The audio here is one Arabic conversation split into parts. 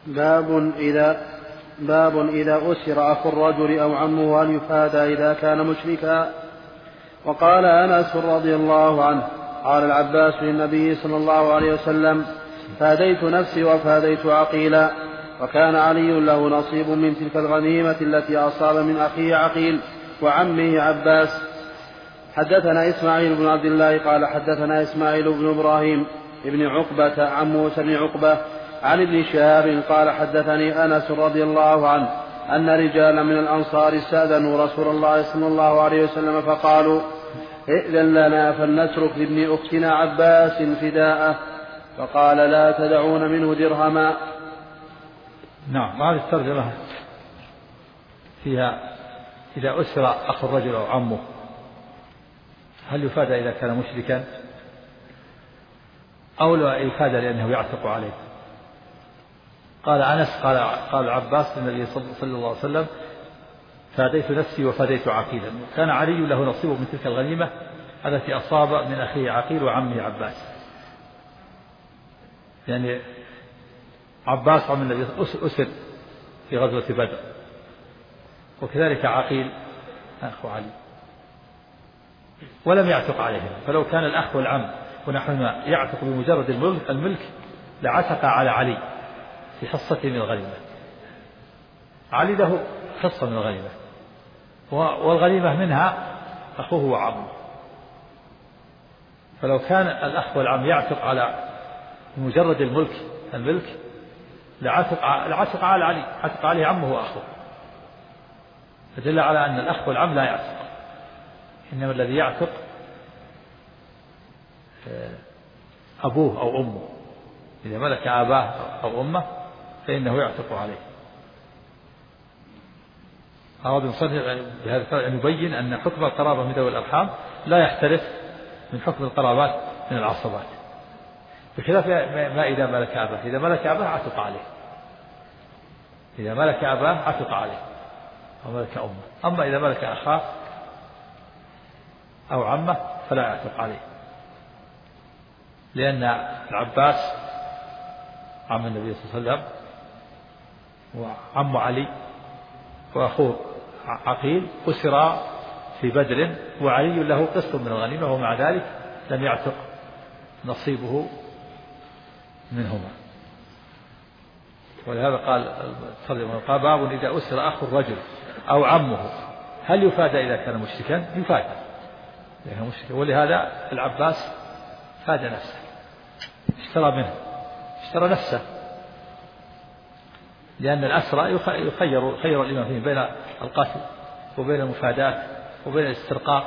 باب إذا أسر أخو الرجل أو عمه هل يفادى إذا كان مشركا. وقال أنس رضي الله عنه قال العباس للنبي صلى الله عليه وسلم: فاديت نفسي وفاديت عقيلا. وكان علي له نصيب من تلك الغنيمة التي أصاب من أخيه عقيل وعمه عباس. حدثنا إسماعيل بن عبد الله قال حدثنا إسماعيل بن إبراهيم ابن عقبة عن موسى بن عقبة عن ابن شهاب قال حدثني أنس رضي الله عنه أن رجالا من الأنصار استأذنوا رسول الله صلى الله عليه وسلم فقالوا: ائذن لنا فلنترك لابن أختنا عباس فداءه. فقال: لا تدعون منه درهما. نعم. هذه الترجمة فيها إذا أسر أخو الرجل أو عمه هل يفادى إذا كان مشركا أو لا يفادى لأنه يعتق عليه. قال أنس قال العباس للنبي صلى الله عليه وسلم: فاديت نفسي وفاديت عقيلا. كان علي له نصيب من تلك الغنيمة التي أصاب من أخيه عقيل وعمه عباس. يعني عباس عم النبي أسر في غزوة بدر، وكذلك عقيل أخو علي، ولم يعتق عليهم. فلو كان الأخ والعم ونحوهما يعتق بمجرد الملك لعتق على علي في حصته من الغنيمة. علي له حصة من الغنيمة، والغنيمة منها أخوه وعمه. فلو كان الأخ والعم يعتق على مجرد الملك لعتق على علي، عتق عليه عمه وأخوه. فدل على أن الأخ والعم لا يعتق، إنما الذي يعتق أبوه أو أمه. إذا ملك أباه أو أمه فإنه يعتق عليه. أراد المصنف بهذا أن يبين أن حكم القرابة من ذوي الأرحام لا يختلف من حكم القرابات من العصبات، بخلاف ما إذا ملك أباه. إذا ملك أباه عتق عليه، إذا ملك أباه عتق عليه أو ملك أمه. أما إذا ملك أخاه أو عمه فلا يعتق عليه، لأن العباس عم النبي صلى الله عليه وسلم وعم علي وأخوه عقيل أسرا في بدر، وعلي له قسط من الغنيمة، ومع ذلك لم يعتق نصيبه منهما. ولهذا قال باب إذا أسر أخو الرجل أو عمه هل يفادى إذا كان مشركا؟ يفادى لأنه مشرك. ولهذا العباس فاد نفسه، اشترى نفسه، لأن الأسرى يخير الإمام فيه بين القتل وبين المفاداة وبين الاسترقاق.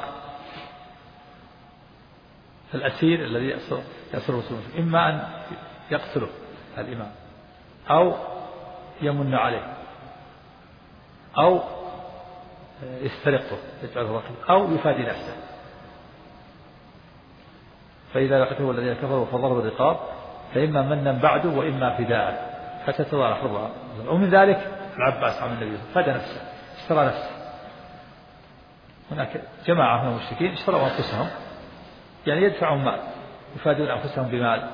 الأسير الذي يأسره إما أن يقتله الإمام أو يمن عليه أو يسترقه يجعله رقيق أو يفادي نفسه. فإذا لقيته الذين كفروا فضربوا الرقاب فإما منا بعد وإما فداء حتى تضاع حربها. ومن ذلك العباس عم النبي فدى نفسه، اشترى نفسه. هناك جماعة من المشركين اشتروا أنفسهم، يعني يدفعون مال، يفادون أنفسهم بمال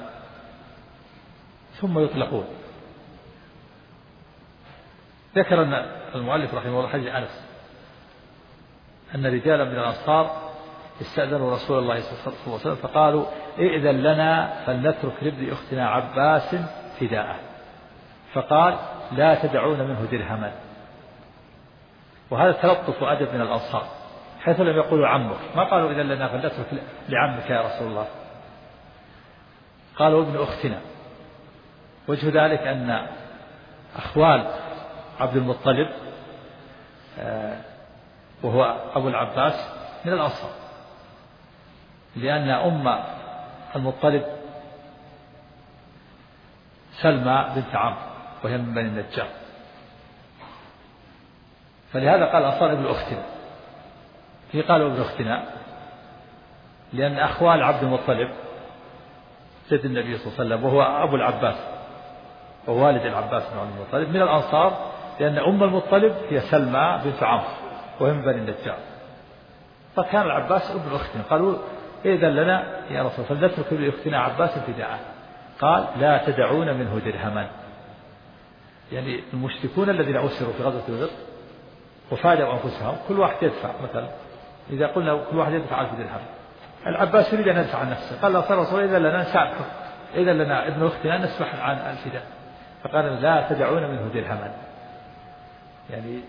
ثم يطلقون. ذكر أن المؤلف رحمه الله حديث أنس أن رجالا من الأنصار استأذنوا رسول الله صلى الله عليه وسلم فقالوا: ائذن لنا فلنترك لابن أختنا عباس فداءه. فقال: لا تدعون منه درهما. وهذا تلطف وأدب من الأنصار، حيث لم يقولوا عمك، ما قالوا إذن لنا فلنترك لعمك يا رسول الله، قالوا ابن أختنا. وجه ذلك أن أخوال عبد المطلب وهو أبو العباس من الأنصار، لأن أم المطلب سلمى بنت عمرو وهي من بني النجار، فلهذا قال الأنصار ابن أختنا. في قالوا ابن أختنا لأن أخوال عبد المطلب جد النبي صلى الله عليه وسلم وهو أبو العباس ووالد العباس بن عبد المطلب من الأنصار، لأن أم المطلب هي سلمى بنت عمرو وهي من بني النجار. فكان العباس ابن أختنا. قالوا: إذن لنا يا رسول الله فلنترك لأختنا عباس فداءه. قال: لا تدعون منه درهما. يعني المشركون الذين أسروا في غزوة بدر وفادوا أنفسهم كل واحد يدفع، مثلا إذا قلنا كل واحد يدفع 1000 درهم، العباس يريد أن يدفع عن نفسه، قال صلى الله عليه وسلم إذا لنا ابن أختنا نسمح عن الفداء، فقال لا تدعون منه درهما، يعني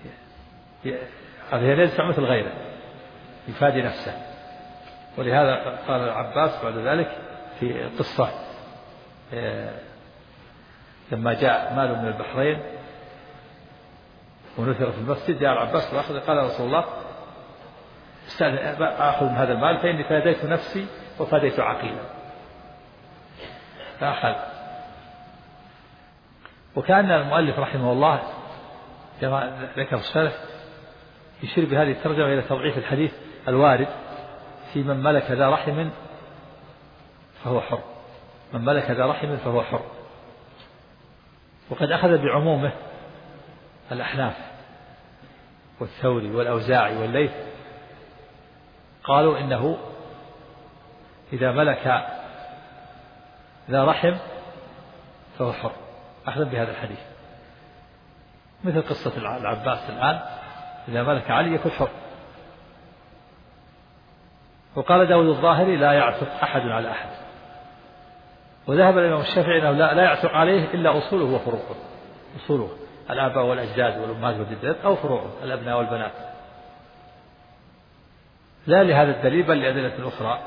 هذا يدفع مثل غيره يفادي نفسه. ولهذا قال العباس بعد ذلك في قصة لما جاء مال من البحرين ونثر في المسجد، جاء العباس قال رسول الله أخذ من هذا المال فإني فاديت نفسي وفاديت عقيلا، فأخذ. وكان المؤلف رحمه الله كما ذكر الشرح يشير بهذه الترجمة إلى تضعيف الحديث الوارد في من ملك ذا رحم فهو حر، من ملك ذا رحم فهو حر. وقد أخذ بعمومه الأحناف والثوري والأوزاعي والليث، قالوا إنه إذا ملك ذا رحم فهو حر، أخذ بهذا الحديث، مثل قصة العباس الآن إذا ملك علي يكون حر. وقال داود الظاهري لا يعتق أحد على أحد. وذهب الإمام الشافعي أنه لا يعتق عليه إلا أصوله وفروعه، أصوله الآباء والأجداد والأمهات والجدات أو فروعه الأبناء والبنات، لا لهذا الدليل بل لأدلة أخرى.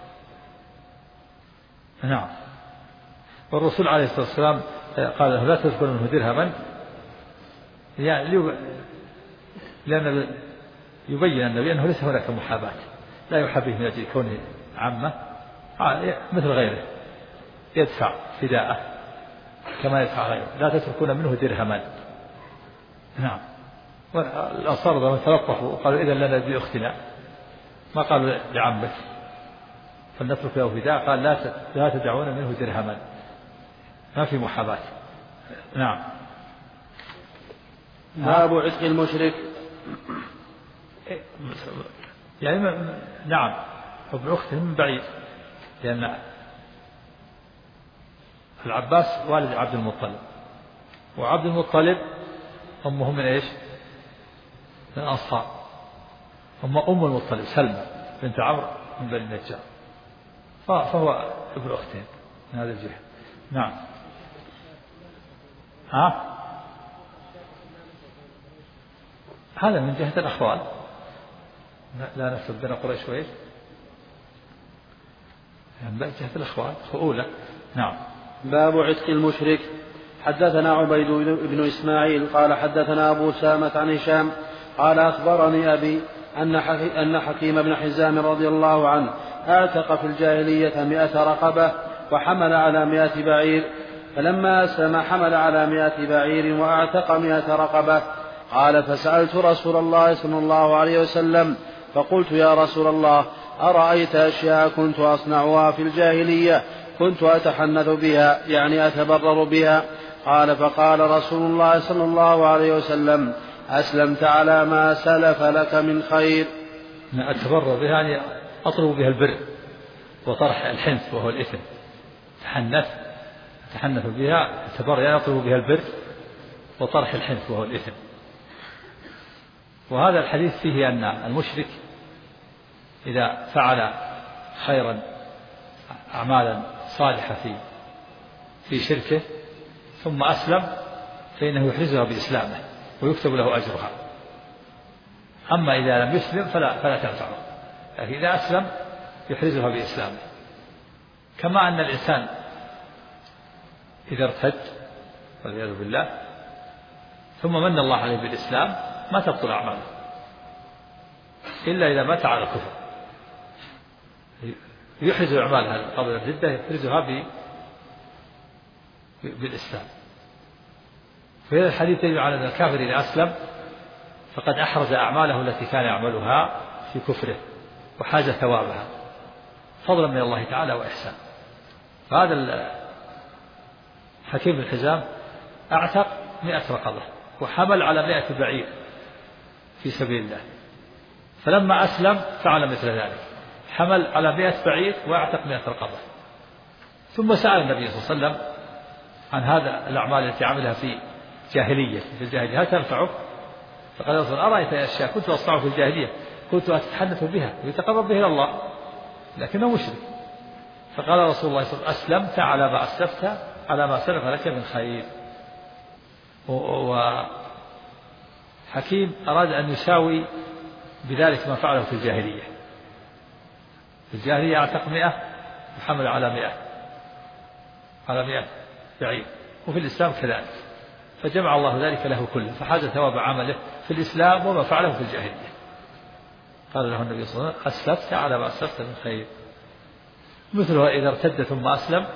نعم. والرسول عليه الصلاة والسلام قال له لا تذكر منه درهما، لأن يبين النبي أنه ليس هناك محاباة، لا يحابيه من أجل كونه عامة مثل غيره يدفع فداءه كما يدفع غيره، لا تتركون منه درهما. نعم. والأنصار لما تلطفوا وقالوا إذا لنا بأختنا، ما قالوا لعمك فلنترك له فداء، قال لا تدعون منه درهما، ما في محاباة. نعم. باب عتق المشرك. يعني نعم ابن أخته من بعيد، لأن العباس والد عبد المطلب، وعبد المطلب أمه من إيش؟ من الأنصار، أم المطلب سلمى بنت عمرو من بني النجار، فهو ابن أختين من هذا الجهة. نعم. هذا من جهة الأخوال، لا نسب بين قريش وإيش، من جهة الأخوال أولى. نعم. باب عتق المشرك. حدثنا عبيد بن إسماعيل قال حدثنا أبو سامة عن هشام قال أخبرني أبي أن حكيم بن حزام رضي الله عنه اعتق في الجاهلية 100 رقبة وحمل على 100 بعير، فلما أسلم حمل على 100 بعير وأعتق 100 رقبة. قال فسألت رسول الله صلى الله عليه وسلم فقلت يا رسول الله أرأيت أشياء كنت أصنعها في الجاهلية كنت أتحنث بها، يعني أتبرر بها؟ قال فقال رسول الله صلى الله عليه وسلم أسلمت على ما سلف لك من خير. أتبرر بها يعني أطلب بها البر وطرح الحنث وهو الإثم، تحنث بها، أتبرر يعني أطلب بها البر وطرح الحنث وهو الإثم. وهذا الحديث فيه أن المشرك إذا فعل خيرا أعمالا صالحة في شركه ثم أسلم فإنه يحرزها بإسلامه ويكتب له أجرها. أما إذا لم يسلم فلا تنفعه، لكن إذا أسلم يحرزها بإسلامه. كما أن الإنسان إذا ارتد والعياذ بالله ثم من الله عليه بالإسلام ما تبطل أعماله إلا إذا مات على الكفر، يحرز أعمالها قبل الردة يحرزها بالإسلام. فهذا الحديث يدل على أن الكافر إذا أسلم فقد أحرز أعماله التي كان يعملها في كفره وحاز ثوابها فضلا من الله تعالى وإحسان. فهذا حكيم بن حزام أعتق 100 رقبة وحمل على 100 بعير في سبيل الله، فلما أسلم فعل مثل ذلك، حمل على 100 بعير وأعتق 100 رقبة. ثم سأل النبي صلى الله عليه وسلم عن هذا الأعمال التي عملها جاهلية في الجاهلية هل تنفعه؟ فقال رسول أرأيت أشياء كنت أصنعه في الجاهلية كنت أتحدث بها ويتقرب به إلى الله لكنه مشرك. فقال رسول الله صلى الله عليه وسلم أسلمت على ما أسلفت على ما سلف لك من خير. وحكيم أراد أن يساوي بذلك ما فعله في الجاهلية. في الجاهلية أعتق 100 محمد على 100 بعير، وفي الإسلام كذلك، فجمع الله ذلك له كله فحاز ثواب عمله في الإسلام وما فعله في الجاهلية. قال له النبي صلى الله عليه وسلم أسلفت على ما أسلفت من خير. مثلها إذا ارتد ثم أسلم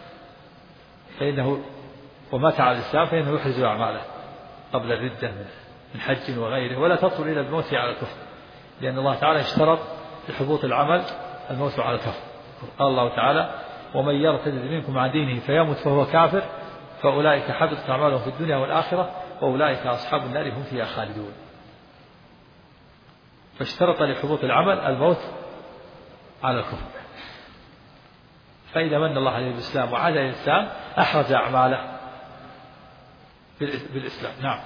فإنه ومات على الإسلام فإنه يحرز أعماله قبل الردة من حج وغيره، ولا تصل إلى الموت على الكفر، لأن الله تعالى اشترط لحبوط العمل الموت على الكفر. قال الله تعالى ومن يرتد منكم عن دينه فيمت فهو كافر فأولئك حبطت أعمالهم في الدنيا والآخرة وأولئك أصحاب النار هم فيها خالدون. فاشترط لحبوط العمل الموت على الكفر، فإذا من الله عليه بالإسلام وعاد إلى الإسلام أحرز أعماله بالإسلام. نعم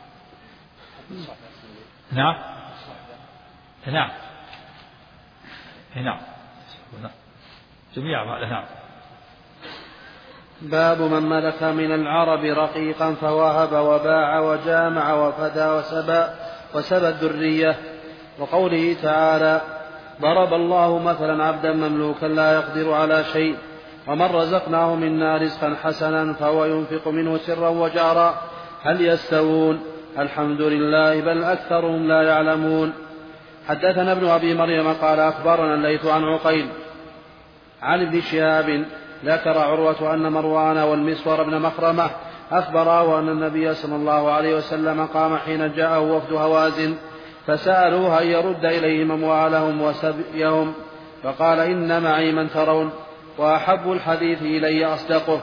نعم نعم نعم جميع أعماله. نعم. باب من ملك من العرب رقيقا فوهب وباع وجامع وفدى وسبى الذرية. وقوله تعالى ضرب الله مثلا عبدا مملوكا لا يقدر على شيء ومن رزقناه منا رزقا حسنا فهو ينفق منه سرا وجهرا هل يستوون الحمد لله بل أكثرهم لا يعلمون. حدثنا ابن أبي مريم قال أخبرنا الليث عن عقيل عن ابن شهاب ذكر عروة أن مروان والمسور بن مخرمة أخبراه أن النبي صلى الله عليه وسلم قام حين جاءه وفد هوازن فسألوه أن يرد إليهم أموالهم وسبيهم فقال إن معي من ترون وأحب الحديث إلي أصدقه،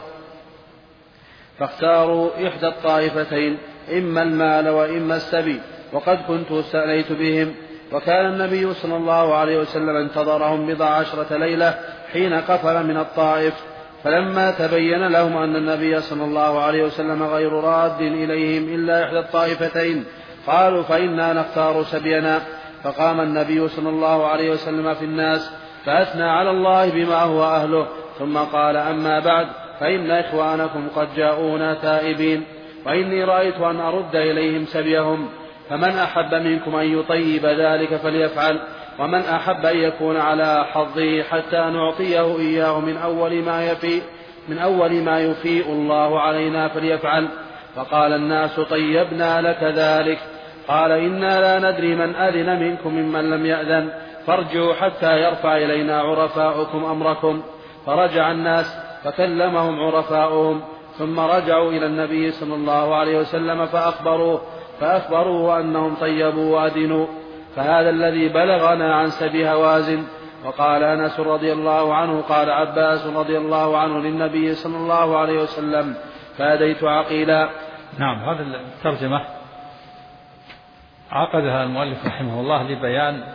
فاختاروا إحدى الطائفتين إما المال وإما السبي وقد كنت استأليت بهم. وكان النبي صلى الله عليه وسلم انتظرهم 12 ليلة حين قفل من الطائف، فلما تبين لهم أن النبي صلى الله عليه وسلم غير راد إليهم إلا إحدى الطائفتين قالوا فإنا نختار سبينا. فقام النبي صلى الله عليه وسلم في الناس فأثنى على الله بما هو أهله ثم قال أما بعد فإن إخوانكم قد جاءونا تائبين وإني رأيت أن أرد إليهم سبيهم، فمن أحب منكم أن يطيب ذلك فليفعل ومن أحب أن يكون على حظه حتى نعطيه إياه من أول ما يفيء الله علينا فليفعل. فقال الناس طيبنا لك ذلك. قال إنا لا ندري من أذن منكم ممن لم يأذن فارجعوا حتى يرفع إلينا عرفاؤكم أمركم. فرجع الناس فكلمهم عرفاؤهم ثم رجعوا إلى النبي صلى الله عليه وسلم فأخبروه أنهم طيبوا وأذنوا. فهذا الذي بلغنا عن سبي هوازن. وقال أنس رضي الله عنه قال عباس رضي الله عنه للنبي صلى الله عليه وسلم فأديت عقيلا. نعم. هذا الترجمة عقدها المؤلف رحمه الله لبيان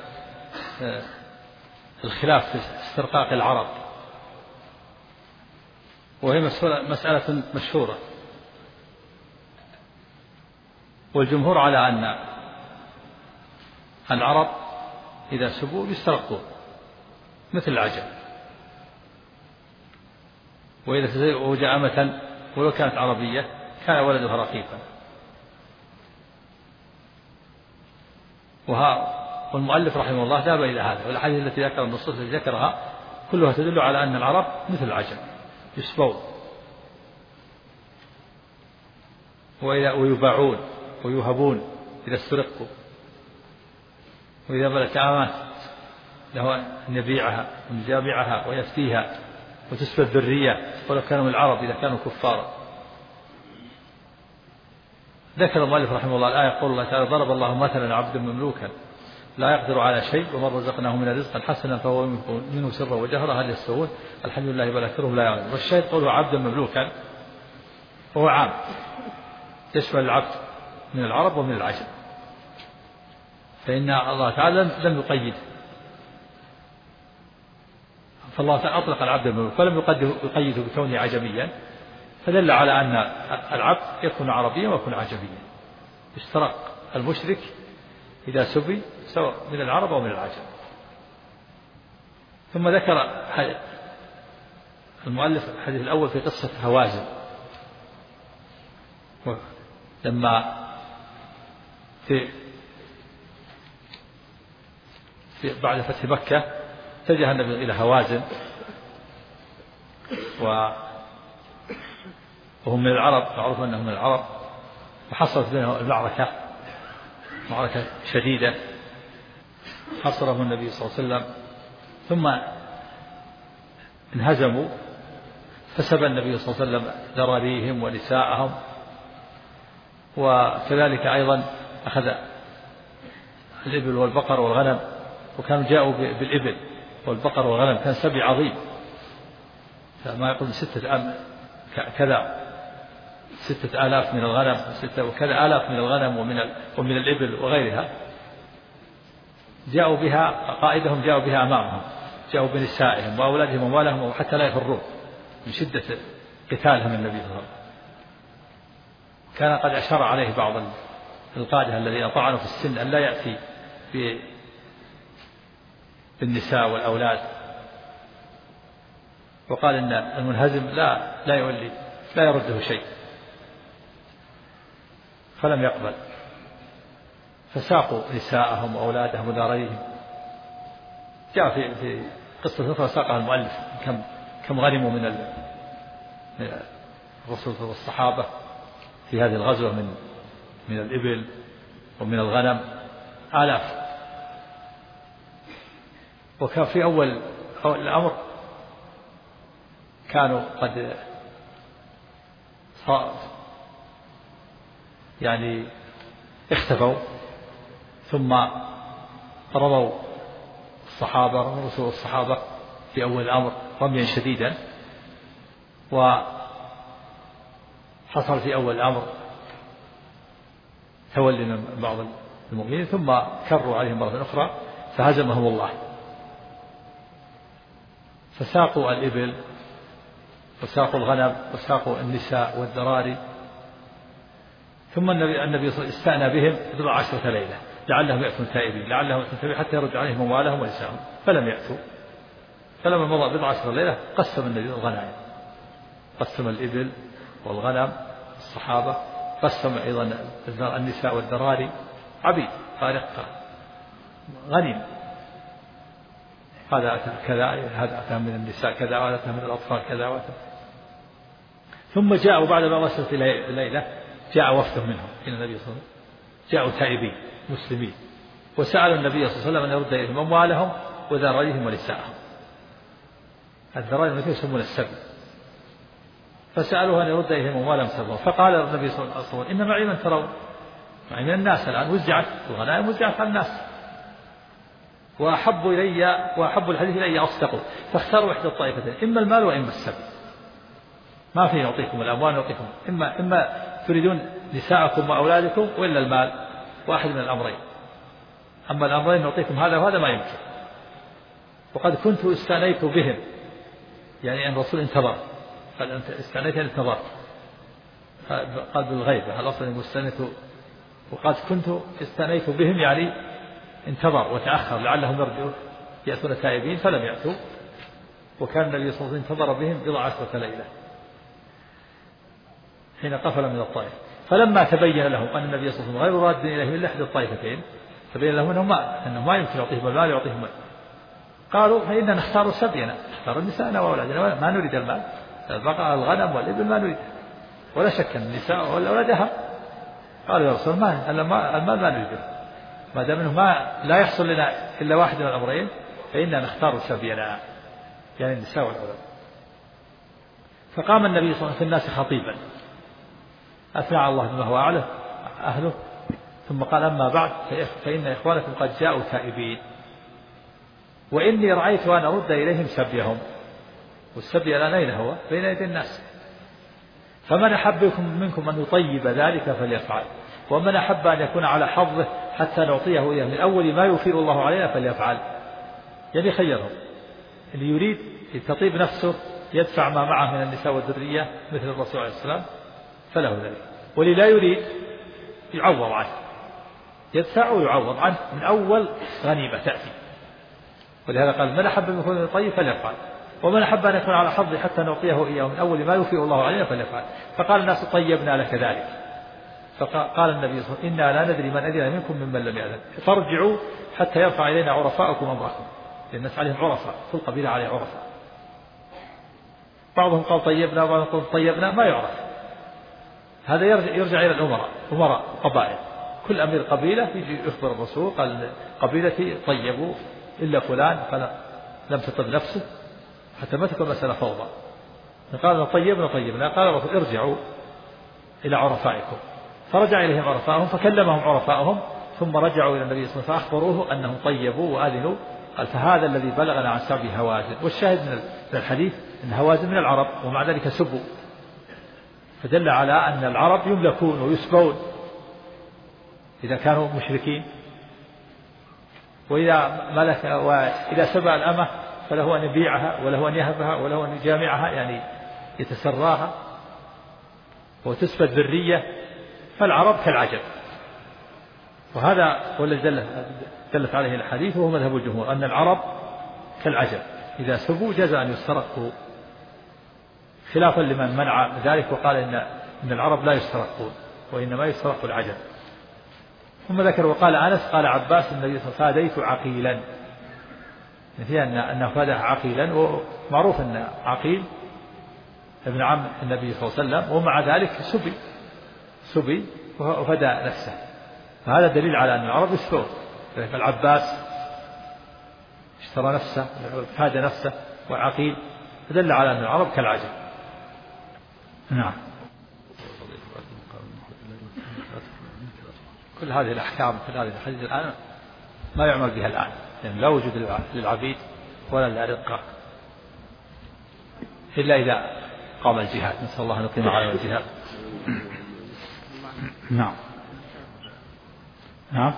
الخلاف في استرقاق العرب، وهي مسألة مشهورة، والجمهور على أن العرب إذا سبوا يسترقون مثل العجم، وإذا تزوج أمة ولو كانت عربية كان ولدها رقيقا. والمؤلف رحمه الله ذهب إلى هذا، والأحاديث التي ذكر النصوص التي ذكرها كلها تدل على أن العرب مثل العجم يسبون ويباعون ويوهبون إذا استرقوا، وإذا بلغت أمات له أن يبيعها ويجامعها ويفتيها وتسبى الذرية ولو كانوا من العرب إذا كانوا كفارا. ذكر المؤلف رحمه الله الآية يقول الله تعالى ضرب الله مثلا عبدا مملوكا لا يقدر على شيء ومن رزقناه من رزقا حسنا فهو منه سرا وجهرا هل يستوون الحمد لله بل أكثرهم لا يعلمون. والشاهد قوله عبدا مملوكا وهو عام يشمل العبد من العرب ومن العجم، فإن الله تعالى لم يقيد، فالله تعالى أطلق العبد المملوك ولم يقيده بكونه عجميا، فدل على أن العبد يكون عربيا ويكون عجميا، اشترك المشرك إذا سبي سواء من العرب أو من العجم. ثم ذكر المؤلف الحديث الأول في قصة هوازن، لما بعد فتح مكة اتجه النبي إلى هوازن وهم من العرب، معروف أنهم من العرب، فحصلت بينهم معركة شديدة حصرهم النبي صلى الله عليه وسلم، ثم انهزموا، فسبى النبي صلى الله عليه وسلم ذراريهم ونساءهم، وكذلك أيضا أخذ الإبل والبقر والغنم، وكانوا جاءوا بالإبل والبقر والغنم، كان سبي عظيم، ما يقول 6,000 من الغنم وكذا آلاف من الغنم ومن الإبل وغيرها، جاءوا بها قائدهم، جاءوا بها أمامهم، جاءوا بنسائهم وأولادهم وأموالهم وحتى لا يفرون من شدة قتالهم النبي صلى الله عليه وسلم. كان قد أشار عليه بعض القادة الذين طعنوا في السن أن لا يأتي بالنساء والأولاد، وقال إن المنهزم لا يولي لا يرده شيء، فلم يقبل، فساقوا نساءهم وأولادهم وذراريهم. جاء في قصة أخرى ساقها المؤلف كم غنموا من الرسول والصحابة في هذه الغزوة من الإبل ومن الغنم آلاف. وكان في أول الأمر كانوا قد اختفوا، ثم رموا رسول الصحابة في أول الأمر رميا شديدا، وحصل في أول الأمر تولي من بعض المؤمنين، ثم كروا عليهم مرة أخرى فهزمهم الله، فساقوا الإبل وساقوا الغنم وساقوا النساء والذراري. ثم النبي صلى الله عليه وسلم استأنى بهم 10 ليلة لعلهم يأتون تائبين، حتى يرد عليهم أموالهم ونساءهم، فلم يأتوا. فلما مضى 10 ليلة قسم النبي الغنائم، قسم الإبل والغنم الصحابة، قسم أيضا النساء والذراري عبيد فارقة غنيم، هذا أتى كذا، هذا أتى من النساء كذا، وهذا أتى من الأطفال كذا وأتى. ثم جاءوا بعد ما وصلت الليلة جاء وفد منهم إلى النبي صلى الله عليه وسلم، جاءوا تائبين مسلمين، وسألوا النبي صلى الله عليه وسلم أن يرد إليهم أموالهم وذراريهم ونساءهم. الذراري التي يسمون السبي، فسألوه أن يرد إليهم أموالهم سبوا. فقال النبي صلى الله عليه وسلم إن معي من ترون، معي من الناس، الآن وزعت الغنائم، وزعت على الناس، وأحب الحديث إلي أصدقه، فاختاروا إحدى الطائفتين، إما المال وإما السبي، ما في نعطيكم الأموال، نعطيكم إما تريدون نساءكم وأولادكم وإلا المال، واحد من الأمرين، أما الأمرين نعطيكم هذا وهذا ما يمكن. وقد كنت استأنيت بهم، يعني أن الرسول انتظر، قال أنت استأنيت يعني انتظرت، قال بالغيبة الأصل المستأنيت، وقد كنت استأنيت بهم يعني انتظر وتأخر لعلهم يرجعون يأتون تائبين، فلم يأتوا. وكان النبي صلى الله عليه وسلم انتظر بهم 10 ليلة حين قفل من الطائف. فلما تبين لهم أن النبي صلى الله عليه وسلم غير راد إليهم إلا إحدى الطائفتين، تبين لهم أنه ما يمكن يعطيهم المال يعطيهم المال، قالوا فإننا نختار سبينا، نختار النساء وأولادنا، ما نريد المال، البقر الغنم والإبل ما نريد، ولا شك أن النساء والأولاد أهم. قالوا يا رسول الله المال ما نريده، ما دام انه لا يحصل لنا الا واحد من الامرين فإننا نختار سبينا، يعني النساء والأولاد. فقام النبي صلى الله عليه وسلم في الناس خطيبا أثنى على الله بما هو أهله، ثم قال أما بعد فإن إخوانكم قد جاءوا تائبين، وإني رأيت أن أرد إليهم سبيهم، والسبي الآن أين هو؟ بين يدي الناس، فمن أحب منكم أن يطيب ذلك فليفعل، ومن أحب أن يكون على حظه حتى نعطيه إياه من أول ما يوفر الله علينا فليفعل. يعني خيرهم، اللي يريد تطيب نفسه يدفع ما معه من النساء والذرية مثل الرسول عليه السلام فله ذلك. ولي لا يريد يعوض عنه، يدفع ويعوض عنه من أول غنيمة تأتي. ولهذا قال من أحب أن يكون طيب فليفعل، ومن أحب أن يكون على حظه حتى نعطيه إياه من أول ما يوفي الله علينا فليفعل. فقال الناس طيبنا لك ذلك. فقال النبي صلى الله عليه وسلم إنا لا ندري من أذن منكم ممن لم يأذن، فارجعوا حتى يرفع إلينا عرفاءكم أمركم، لأن الناس عليهم عرفاء، كل قبيلة عليه عرفاء. بعضهم قال طيبنا وبعضهم قال طيبنا، ما يعرف. هذا يرجع إلى الأمراء، أمراء قبائل، كل أمير قبيلة يجي يخبر الرسول قال قبيلتي طيبوا إلا فلان فلم تطب نفسه، حتى ما تكون مسألة فوضى. قال طيبنا قال الرسول ارجعوا إلى عرفائكم، فرجع إليهم عرفائهم فكلمهم عرفائهم، ثم رجعوا إلى النبي صلى الله عليه وسلم فأخبروه أنهم طيبوا وآذنوا. قال فهذا الذي بلغنا عن سبي هوازن. والشاهد من الحديث أن هوازن من العرب، ومع ذلك سبوا، فدل على أن العرب يملكون ويسبون إذا كانوا مشركين. وإذا سبى الأمة فله أن يبيعها وله أن يهبها وله أن يجامعها، يعني يتسراها وتسبى الذرية. فالعرب كالعجب، وهذا هو الذي دلت عليه الحديث، وهو مذهب الجمهور أن العرب كالعجب، إذا سبوا جاز أن يسترقوا، خلافا لمن منع ذلك وقال إن العرب لا يسترقون وإنما يسترق العجب. ثم ذكر وقال أنس قال عباس النبي صلى الله عليه وسلم فاديت عقيلا، فيها أنه فادها عقيلا، ومعروف أن عقيل ابن عم النبي صلى الله عليه وسلم، ومع ذلك سبي وفدى نفسه. فهذا دليل على أن العرب يسبون. العباس اشترى نفسه فاد نفسه، وعقيل فدل على أن العرب كالعجب. نعم. كل هذه الأحكام في هذه الحديث الآن ما يعمل بها الآن، لأن لا وجود للعبيد ولا للأرقاء إلا إذا قام الجهاد. نسأل الله أن يقيم على الجهاد. نعم.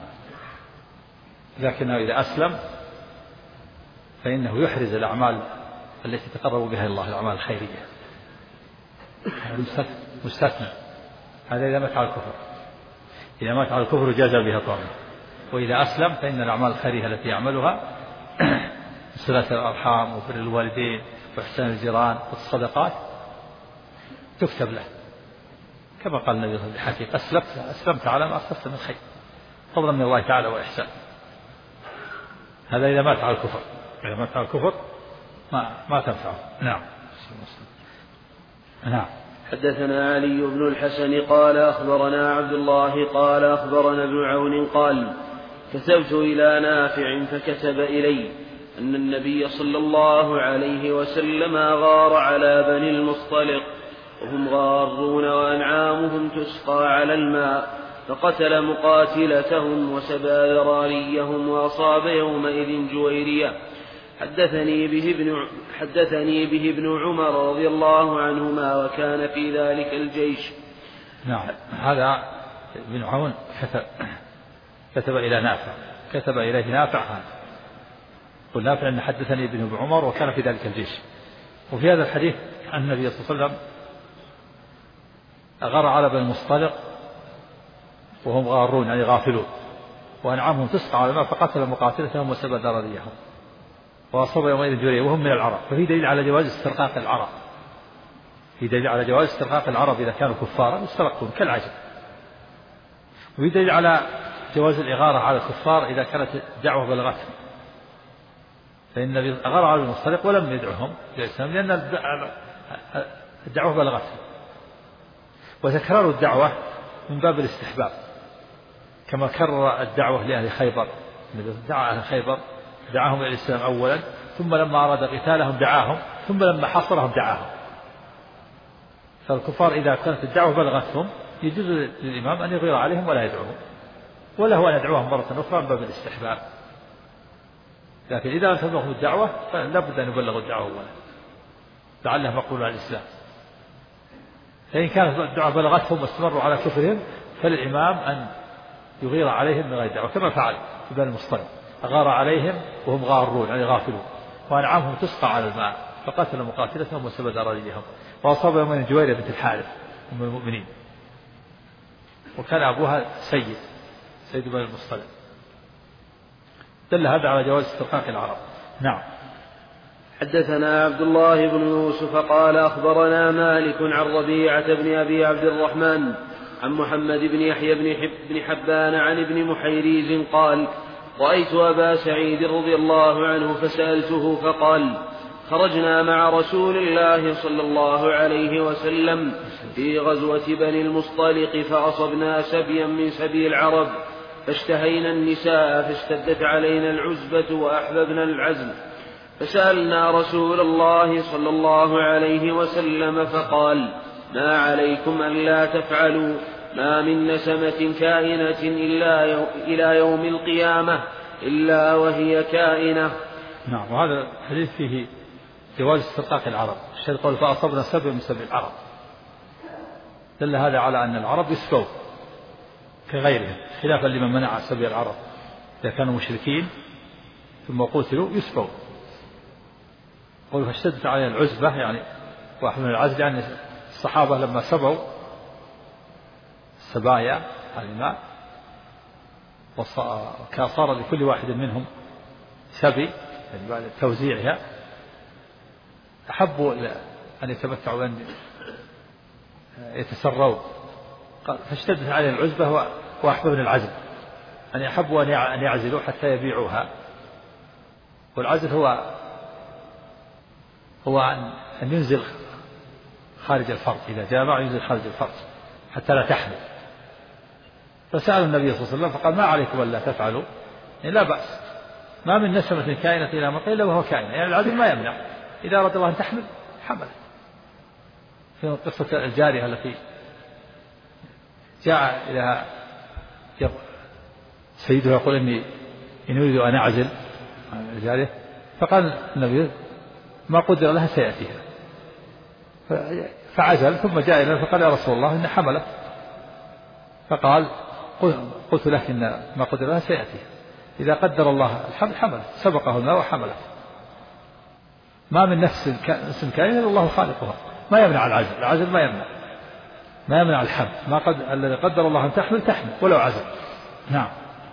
لكنه إذا أسلم فإنه يحرز الأعمال التي تقرب بها الله، الأعمال الخيرية، مستثنى. هذا إذا مات على الكفر، إذا مات على الكفر جاز بها طبعا. وإذا أسلم فإن الأعمال الخيرية التي يعملها صلة الأرحام وبر الوالدين وإحسان الجيران والصدقات تكتب له، كما قال النبي صلى الله عليه وسلم أسلمت على ما أسلفت من خير، فضلا من الله تعالى وإحسان. هذا إذا مات على الكفر، إذا مات على الكفر ما تنفعه. نعم. حدثنا علي بن الحسن قال أخبرنا عبد الله قال أخبرنا ابن عون قال كتبت إلى نافع فكتب إلي أن النبي صلى الله عليه وسلم غار على بني المصطلق وهم غارون وأنعامهم تسقى على الماء، فقتل مقاتلتهم وسبى ذراريهم وأصاب يومئذ جويرية. حدثني به ابن عمر رضي الله عنهما وكان في ذلك الجيش. نعم. هذا ابن عون كتب إلى نافع، كتب إليه نافع. قل نافع أن حدثني ابن عمر وكان في ذلك الجيش. وفي هذا الحديث أن النبي صلى الله عليه وسلم غار على بني المصطلق وهم غارون يعني غافلون، وأنعامهم تسقى على الماء، فقتل مقاتلتهم وسبى ذراريهم وأصاب يومئذ جويرية وهم من العرب. ففي دليل على جواز استرقاق العرب، في دليل على جواز استرقاق العرب إذا كانوا كفارا يسترقون كالعجب. وفي دليل على جواز الإغارة على الكفار إذا كانت الدعوة بلغتهم، فإن النبي أغار على المصطلق ولم يدعوهم إلى الإسلام لأن الدعوة بلغتهم. وتكرار الدعوة من باب الاستحباب، كما كرر الدعوة لأهل خيبر، النبي دعا أهل خيبر دعاهم إلى الإسلام أولا، ثم لما أراد قتالهم دعاهم، ثم لما حصرهم دعاهم. فالكفار إذا كانت الدعوة بلغتهم يجوز للإمام أن يغير عليهم ولا يدعوهم، وله أن يدعوهم مرة أخرى من باب الاستحباب. لكن إذا لم تبلغهم الدعوة فلا بد أن يبلغوا الدعوة أولا لعلهم يقولون عن الإسلام. فإن كانت الدعوة بلغتهم واستمروا على كفرهم فللإمام أن يغير عليهم من غير دعوة، كما فعل في بني المصطلق، أغار عليهم وهم غارون يعني غافلون، وأنعامهم تسقى على الماء، فقتل مقاتلتهم وسب ذراريهم، وأصاب يومين جويرية بنت الحارث أم المؤمنين، وكان أبوها سيد بن المصطلق. دل هذا على جواز استرقاق العرب. نعم. حدثنا عبد الله بن يوسف قال أخبرنا مالك عن ربيعة بن أبي عبد الرحمن عن محمد بن يحيى بن حبان عن ابن محيريز قال رأيت أبا سعيد رضي الله عنه فسألته فقال خرجنا مع رسول الله صلى الله عليه وسلم في غزوة بني المصطلق فأصبنا سبيا من سبي العرب فاشتهينا النساء فاشتدت علينا العزبة وأحببنا العزل فسألنا رسول الله صلى الله عليه وسلم فقال ما عليكم ألا تفعلوا ما من نسمة كائنة إلى يوم القيامة إلا وهي كائنة. نعم. وهذا الحديث فيه جواز استرقاق العرب. الشيخ قال فأصبنا سبيا من سبي العرب، دل هذا على أن العرب يسبوا كغيرهم، خلافا لمن منع سبي العرب إذا كانوا مشركين ثم قتلوا يسبوا. قل فاشتدت علينا العزبة يعني وأحمل العزل، يعني الصحابة لما سبوا السبايا على الماء وصار لكل واحد منهم سبي يعني بعد توزيعها أحبوا أن يتمتعوا وأن يتسروا. فاشتدت علينا العزبة وأحببنا العزل، أن يحبوا أن يعزلوا حتى يبيعوها. والعزل هو أن ينزل خارج الفرج، إذا جامع ينزل خارج الفرج حتى لا تحمل. فسأل النبي صلى الله عليه وسلم فقال ما عليكم ألا تفعلوا، يعني لا بأس، ما من نسمة كائنة إلى مقيل إلا وهو كائن، يعني العزل ما يمنع، إذا أراد الله أن تحمل حملت. في قصة الجارية التي جاء إليها سيدها يقول إني إن أريد أن أعزل الجارية، فقال النبي ما قدر لها سيأتيها، فعزل ثم جاء إليه فقال يا رسول الله إن حملت، فقال قلت لك إن ما قدر لها سيأتيها، إذا قدر الله الحمل حملت، سبقه الماء وحملت. ما من نفس كائن إلا الله خالقها، ما يمنع العزل ما يمنع الحمل، الذي قدر الله أن تحمل ولو عزل. نعم.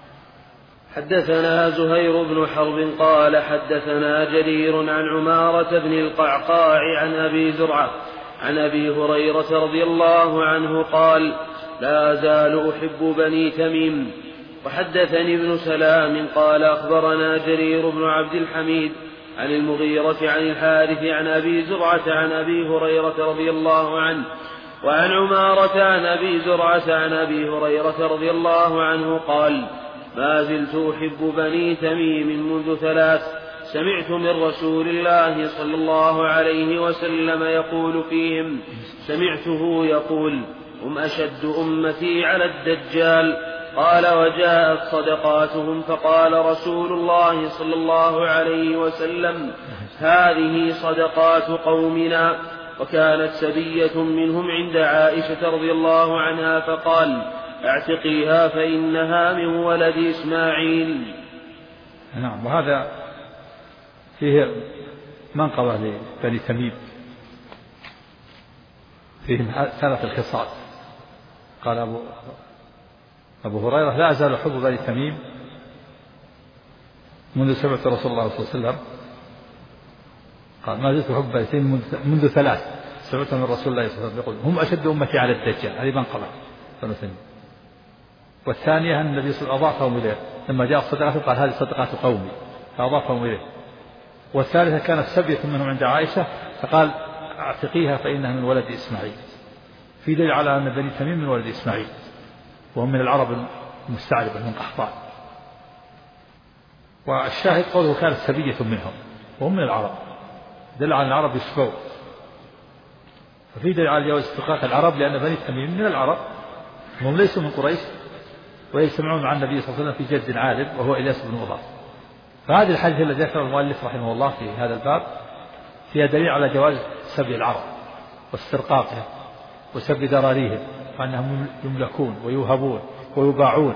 حدثنا زهير بن حرب قال حدثنا جرير عن عمارة بن القعقاع عن أبي زرعة عن أبي هريرة رضي الله عنه قال لا أزال أحب بني تميم. وحدثني ابن سلام قال أخبرنا جرير بن عبد الحميد عن المغيرة عن الحارث عن أبي زرعة عن أبي هريرة رضي الله عنه وعن عمارة عن أبي زرعة عن أبي هريرة رضي الله عنه قال ما زلت أحب بني تميم منذ 3 سمعت من رسول الله صلى الله عليه وسلم يقول فيهم سمعته يقول هم أشد أمتي على الدجال. قال وجاءت صدقاتهم فقال رسول الله صلى الله عليه وسلم هذه صدقات قومنا. وكانت سبية منهم عند عائشة رضي الله عنها فقال اعتقيها فإنها من ولد إسماعيل. نعم. وهذا فيه منقبة لبني تميم، فيهم 3 الخصال. قال أبو هريرة لا أزال أحب بني تميم منذ سمعت رسول الله صلى الله عليه وسلم، قال ما زلت أحب بني تميم منذ 3 سمعت من رسول الله صلى الله عليه وسلم يقول هم أشد أمتي على الدجال. هذه منقبة. والثانية أن النبي صلى الله عليه وسلم أضافهم إليه لما جاء الصدقات قال هذه صدقات قومي فأضافهم إليه. والثالثة كانت سبية منهم عند عائشة فقال اعتقيها فإنها من ولد إسماعيل، في دليل على أن بني تميم من ولد إسماعيل وهم من العرب المستعربة من قحطان. والشاهد قوله كانت سبية منهم وهم من العرب، دل على العرب يسبوا، ففي دليل على جواز استرقاق العرب لأن بني تميم من العرب هم ليسوا من قريش ويجتمعون مع النبي صلى الله عليه وسلم في جد عالم وهو إلياس بن مضر. فهذه الحديث الذي ذكره المؤلف رحمه الله في هذا الباب فيها دليل على جواز سبي العرب واسترقاقهم وسبي ذراريهم، وأنهم يملكون ويوهبون ويباعون.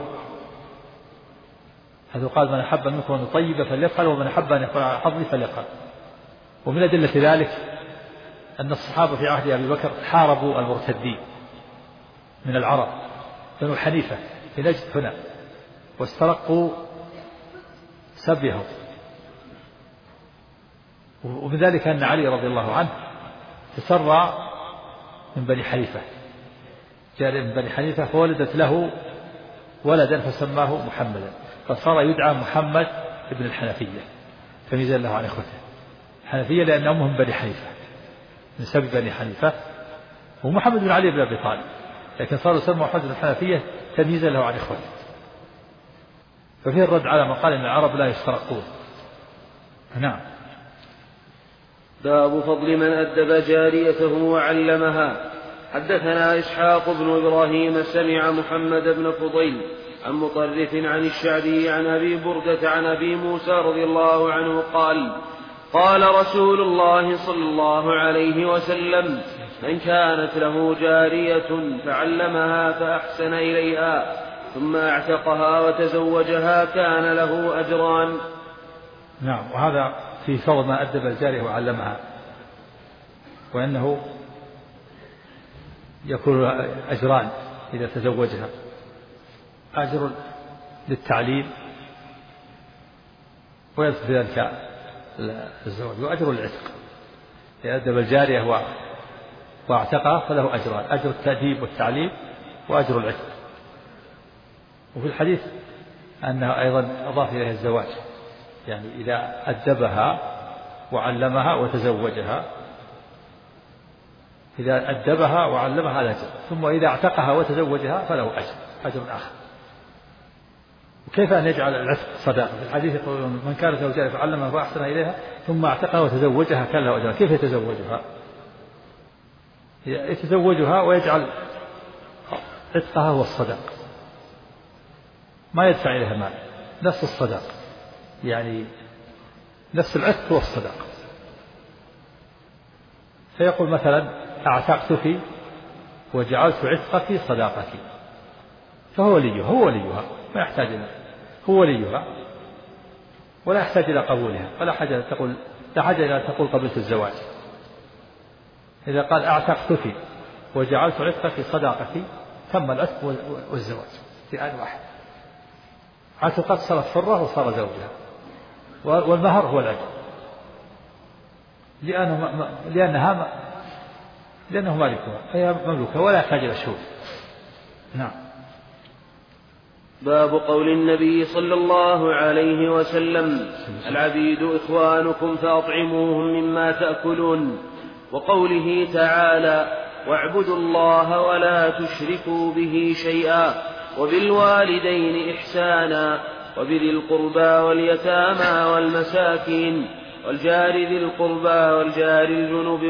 هذا قال من أحب منكم أن يطيب فليفعل ومن أحب أن يفعل على حظه فليفعل. ومن أدلة ذلك أن الصحابة في عهد أبي بكر حاربوا المرتدين من العرب بنو حنيفة في نجد هنا، واسترقوا سبيهم. ومن ذلك أن علي رضي الله عنه تسرى من بني حنيفة، جاء من بني حنيفة فولدت له ولدا فسماه محمدا، فصار يدعى محمد ابن الحنفية، تمييزا له عن إخوته الحنفية، لأن أمهم بني حنيفة من سبب بني حنيفة، ومحمد بن علي بن أبي طالب، لكن صار يسمى محمد بن الحنفية تمييزا له عن إخوته. ففيه الرد على من قال إن العرب لا يسترقون. نعم. باب فضل من أدب جاريته وعلمها. حدثنا إسحاق بن إبراهيم سمع محمد بن فضيل عن مطرف عن الشعبي عن أبي بردة عن أبي موسى رضي الله عنه قال قال رسول الله صلى الله عليه وسلم من كانت له جارية فعلمها فأحسن إليها ثم اعتقها وتزوجها كان له أجران. نعم. وهذا في فضل ما أدب الجارية وعلمها، وأنه يكون أجران إذا تزوجها، أجر للتعليم ويدخل في ذلك الزواج، وأجر العتق. إذا أدب الجارية واعتقها فله أجران، أجر التأديب والتعليم وأجر العتق. وفي الحديث أنه أيضا أضاف إليها الزواج، يعني إذا أدبها وعلمها وتزوجها، إذا أدبها وعلمها الأجر، ثم إذا اعتقها وتزوجها فله أجر آخر. وكيف أن يجعل العتق صداقة؟ في الحديث يقول من كانت له جارية فعلمها فأحسن إليها ثم اعتقها وتزوجها كان له أجر. كيف يتزوجها؟ يتزوجها ويجعل عتقها هو الصداق، ما يدفع إليها مال، نفس الصداق، يعني نفس العتق هو الصداق. فيقول مثلا أعتقتك وجعلت عتقك صداقك، فهو وليها، هو وليها، ما يحتاج إلى، هو وليها ولا يحتاج إلى قبولها، ولا حاجة تقول، لا حاجة إلى تقول قبلت الزواج. إذا قال أعتقتك وجعلت عتقك صداقك تم العتق والزواج في آن واحد. عتقت صارت حرة وصار زوجها، والمهر هو الأجر، لأنه مالكها، هي مملوكة ولا يحتاج إلى شهود. نعم. باب قول النبي صلى الله عليه وسلم العبيد إخوانكم فأطعموهم مما تأكلون، وقوله تعالى واعبدوا الله ولا تشركوا به شيئا وبالوالدين إحسانا وبذي القربى واليتامى والمساكين والجار ذي القربى والجار الجنب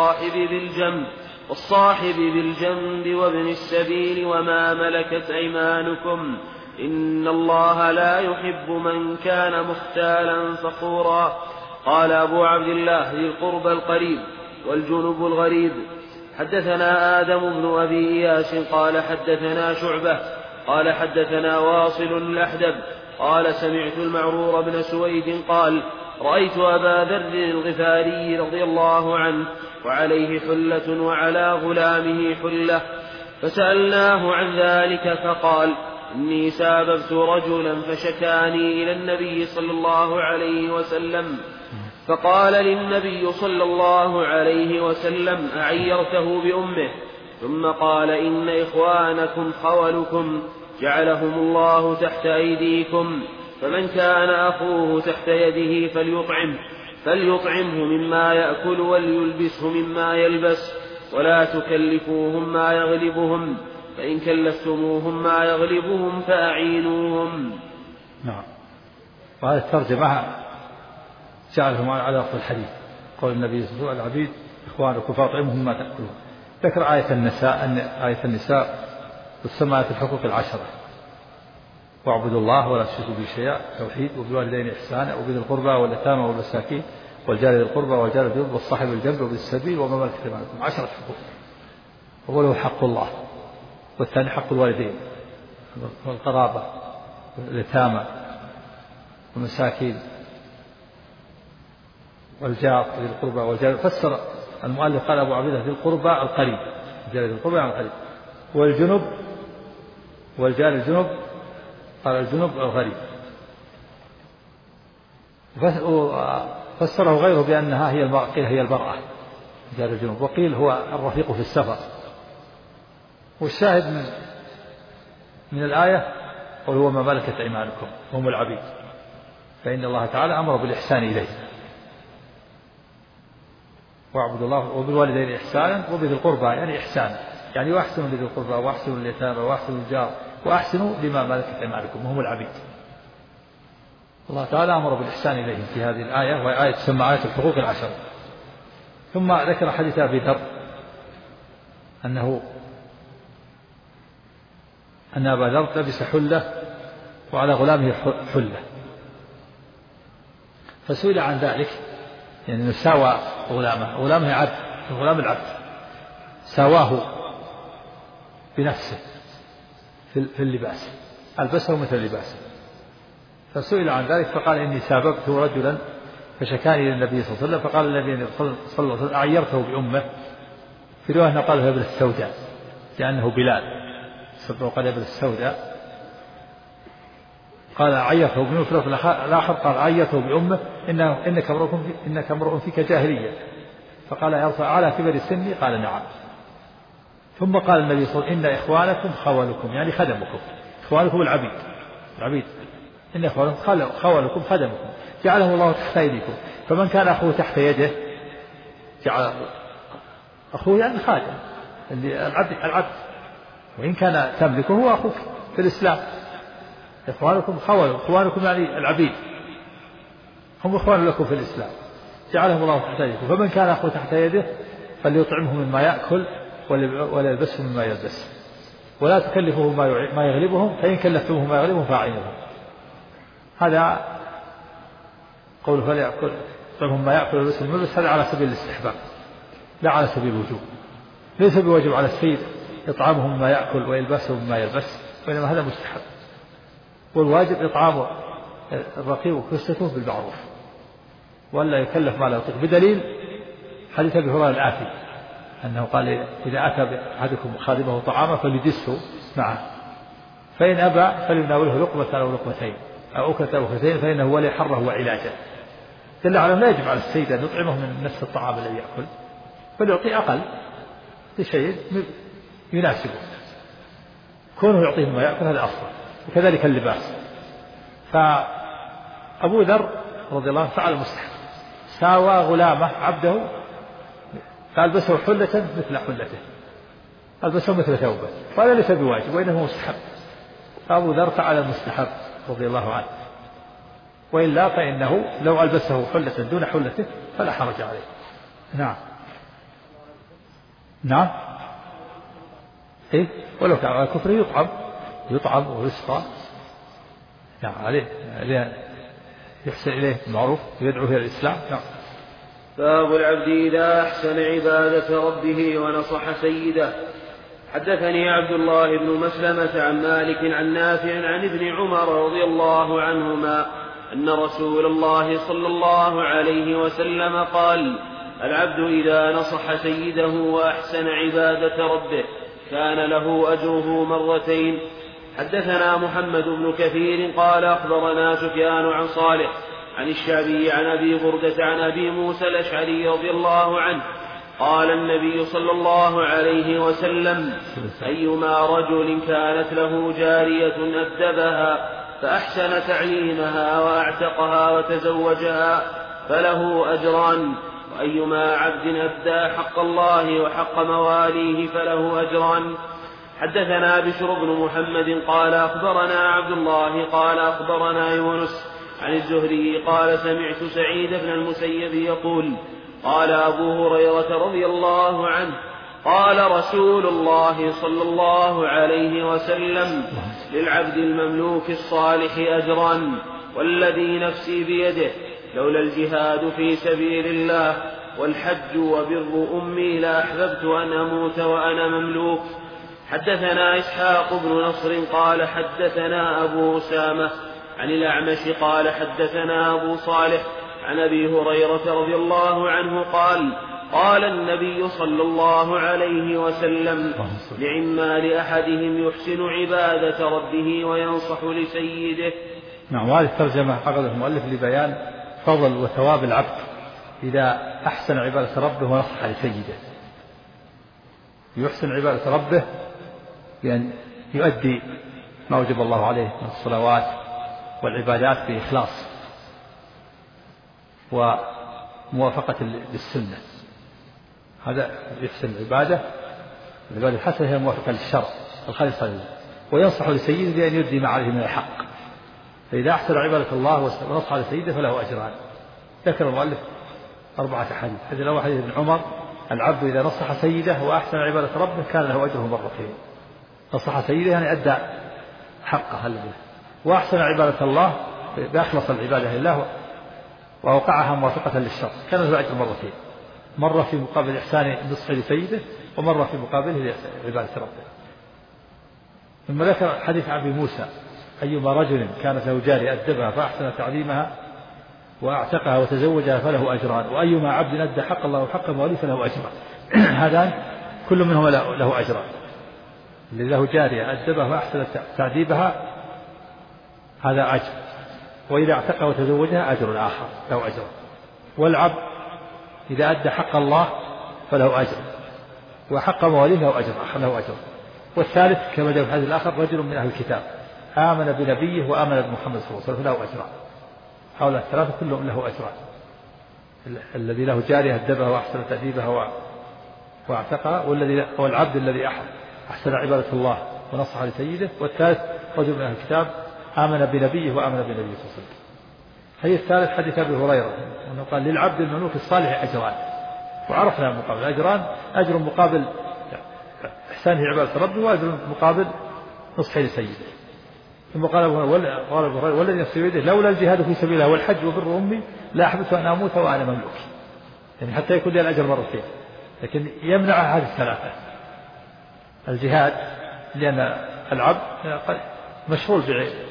والصاحب بالجنب وابن السبيل وما ملكت أيمانكم إن الله لا يحب من كان مختالا فخورا. قال أبو عبد الله ذي القربى القريب والجنب الغريب. حدثنا آدم بن أبي إياس قال حدثنا شعبة قال حدثنا واصل الأحدب قال سمعت المعرور بن سويد قال رأيت أبا ذر الغفاري رضي الله عنه وعليه حلة وعلى غلامه حلة، فسألناه عن ذلك فقال إني ساببت رجلا فشكاني إلى النبي صلى الله عليه وسلم، فقال للنبي صلى الله عليه وسلم أعيرته بأمه؟ ثم قال إن إخوانكم خولكم جعلهم الله تحت أيديكم، فمن كان أخوه تحت يده فليطعمه مما يأكل وليلبسه مما يلبس، ولا تكلفوهم ما يغلبهم، فإن كلفتموهم ما يغلبهم فأعينوهم. نعم. وهذه الترجمة جعلهم على لفظ الحديث، قول النبي صلى الله عليه وسلم العبيد إخوانكم فأطعموهم ما تأكلون. ذكر آية النساء والسماء في الحقوق العشرة، واعبدوا الله ولا تشركوا به شيئا، توحيد، وبالوالدين إحسانا وبذي القربى واليتامى والمساكين والجار ذي القربى والجار الجنب والصاحب بالجنب وابن السبيل وما ملكت أيمانكم. 10 حقوق. أوله حق الله، والثاني حق الوالدين والقرابة واليتامى والمساكين والجار ذي القربى والجار. فسر المؤلف قال أبو عبيدة ذي القربى القريب، جار ذي القربى القريب، والجنب والجار الجنب قال الجنب الغريب. فسره غيره بأنها هي المرأة جار الجنب، وقيل هو الرفيق في السفر. والشاهد من الآية قل هو ما ملكت أيمانكم هم العبيد، فإن الله تعالى أمر بالإحسان إليه، واعبدوا الله وبالوالدين إحسانا وبذي القربى يعني إحسانا، يعني واحسنوا لذي القربى واحسنوا لليتامى واحسنوا للجار واحسنوا لما ملكت أيمانكم وهم العبيد. الله تعالى أمر بالإحسان إليهم في هذه الآية، وهي آية تسمى آية الحقوق العشر. ثم ذكر حديث أبي ذر أن أبا ذر لبس حلة وعلى غلامه حلة، فسئل عن ذلك، يعني أنه ساوى غلامه عبد، غلام العبد ساواه بنفسه في اللباس، ألبسه مثل لباسه. فسئل عن ذلك فقال إني ساببت رجلا فشكاني للنبي صلى الله عليه وسلم، فقال النبي صلى الله عليه وسلم أعيرته بأمه، في رواية قال ابن السوداء لأنه بلال سبه قال ابن السوداء، قال عيرته بأمه. في الآخر قال عيرته بأمه إنك امرؤ فيك جاهلية، فقال يا رسول على كبر سني؟ قال نعم. ثم قال النبي صلى الله عليه وسلم إن إخوانكم خولكم، يعني خدمكم، إخوانكم العبيد إن إخوانكم خولكم خدمكم جعلهم الله تحت أيديكم، فمن كان أخوه تحت يده جعل أخوه يعني خادم، العبد وإن كان تملكه هو أخوك في الإسلام. إخوانكم إخوانكم يعني العبيد هم إخوان لكم في الإسلام جعلهم الله تحت يدكم، فمن كان أخوه تحت يده فليطعمه مما يأكل وليلبسه مما يلبس، ولا تكلفه ما يغلبهم، فإن كلفتموه ما يغلبهم فأعينهم. هذا قوله فليأكل طعمهم ما يأكل وليلبسه مما يلبس، هذا على سبيل الاستحباب لا على سبيل الوجوب. ليس بواجب على السيد إطعامهم مما يأكل ويلبسه مما يلبس، وإنما هذا مستحب. والواجب إطعام الرقيق وكسته بالمعروف، ولا يكلف ما لا يطيق، بدليل حديث أبي هريرة الآتي أنه قال إذا أتى أحدكم خادمه طعاما فليجسه معه، فإن أبى فليناوله لقمة أو لقمتين أو أكلة أو أكلتين فإنه ولي حره وعلاجه. دل على لا يجب على السيد أن يطعمه من نفس الطعام الذي يأكل، بل يعطي أقل بشيء يناسبه، كونه يعطيه ما يأكل هذا أفضل. وكذلك اللباس، فأبو ذر رضي الله عنه فعل مستحب، ساوى غلامه عبده فألبسه حلة مثل حلته، ألبسه مثل ثوبه، وهذا ليس بواجب وإنه مستحب. فأبو ذر فعل المستحب رضي الله عنه، وإلا فإنه لو ألبسه حلة دون حلته فلا حرج عليه. نعم إيه، ولو كان على الكفر يطعم ويسقى، نعم عليه يحسن إليه المعروف ويدعو إلى الإسلام. نعم. باب العبد إذا أحسن عبادة ربه ونصح سيده. حدثني عبد الله بن مسلمة عن مالك عن نافع عن ابن عمر رضي الله عنهما أن رسول الله صلى الله عليه وسلم قال: العبد إذا نصح سيده وأحسن عبادة ربه كان له أجره مرتين. حدثنا محمد بن كثير قال أخبرنا سفيان عن صالح عن الشعبي عن أبي بردة عن أبي موسى الأشعري رضي الله عنه قال النبي صلى الله عليه وسلم: أيما رجل كانت له جارية أدبها فأحسن تعليمها وأعتقها وتزوجها فله أجران، وأيما عبد أدى حق الله وحق مواليه فله أجران. حدثنا بشر بن محمد قال أخبرنا عبد الله قال أخبرنا يونس عن الزهري قال سمعت سعيد بن المسيب يقول: قال أبو هريرة رضي الله عنه: قال رسول الله صلى الله عليه وسلم: للعبد المملوك الصالح أجران، والذي نفسي بيده لولا الجهاد في سبيل الله والحج وبر أمي لأحببت أن أموت وأنا مملوك. حدثنا إسحاق بن نصر قال حدثنا أبو أسامة عن الأعمش قال حدثنا أبو صالح عن أبي هريرة رضي الله عنه قال قال النبي صلى الله عليه وسلم نعما لأحدهم يحسن عبادة ربه وينصح لسيده. نعم. وهذه الترجمة عقد المؤلف لبيان فضل وثواب العبد إذا أحسن عبادة ربه ونصح لسيده. يحسن عبادة ربه بأن يؤدي ما وجب الله عليه من الصلوات والعبادات بإخلاص وموافقة للسنة. هذا يحسن العبادة الحسنة هي الموافقة للشرع الخالصة لله. وينصح لسيده بأن يؤدي ما عليه من الحق. فإذا أحسن عبادة الله ونصح لسيده فله أجران. ذكر المؤلف 4 أحاديث. الحديث الأول حديث ابن عمر العبد إذا نصح سيده وأحسن عبادة ربه كان له أجره مرتين. نصح سيده يعني أدى حقه الذي وأحسن عبادة الله بأخلص العبادة لله وأوقعها موافقة للشرع كان له أجر مرتين. مرة في مقابل إحسان النصح لسيده ومرة في مقابل عبادة ربه. ثم ذكر حديث أبي موسى أيما رجل كانت له جارية أدبها فأحسن تعليمها وأعتقها وتزوجها فله أجران وأيما عبد أدى حق الله وحق مواليه فله أجران. هذان كل منهما له أجران. الذي له جارية أدبها فأحسن تعذيبها هذا أجر. وإذا اعتقها وتزوجها أجر آخر له أجر. والعبد إذا أدى حق الله فله أجر وحق مواليه له أجر. والثالث كما جاء في الحديث الآخر رجل من أهل الكتاب آمن بنبيه وآمن بمحمد صلى الله عليه وسلم فله أجران. هؤلاء الثلاثة كلهم له أجران. الذي له جارية أدبها وأحسن تأديبها واعتقها والعبد الذي أحسن عبادة الله ونصح لسيده. والثالث رجل من أهل الكتاب آمن بنبيه وآمن بنبيه صلى الله عليه وسلم. هي الثالث حديث أبي هريرة أنه قال للعبد المملوك الصالح أجران. وعرفنا المقابل أجران أجر مقابل إحسانه عبادة ربه وأجر مقابل نصحه لسيده. ثم قال أبو هريرة والذي نفسي بيده لولا الجهاد في سبيل الله والحج وبر أمي لا أحببت أن أموت وأنا مملوك. يعني حتى يكون لي الأجر مرتين. لكن يمنع هذه الثلاثة الجهاد لأن العبد مشغول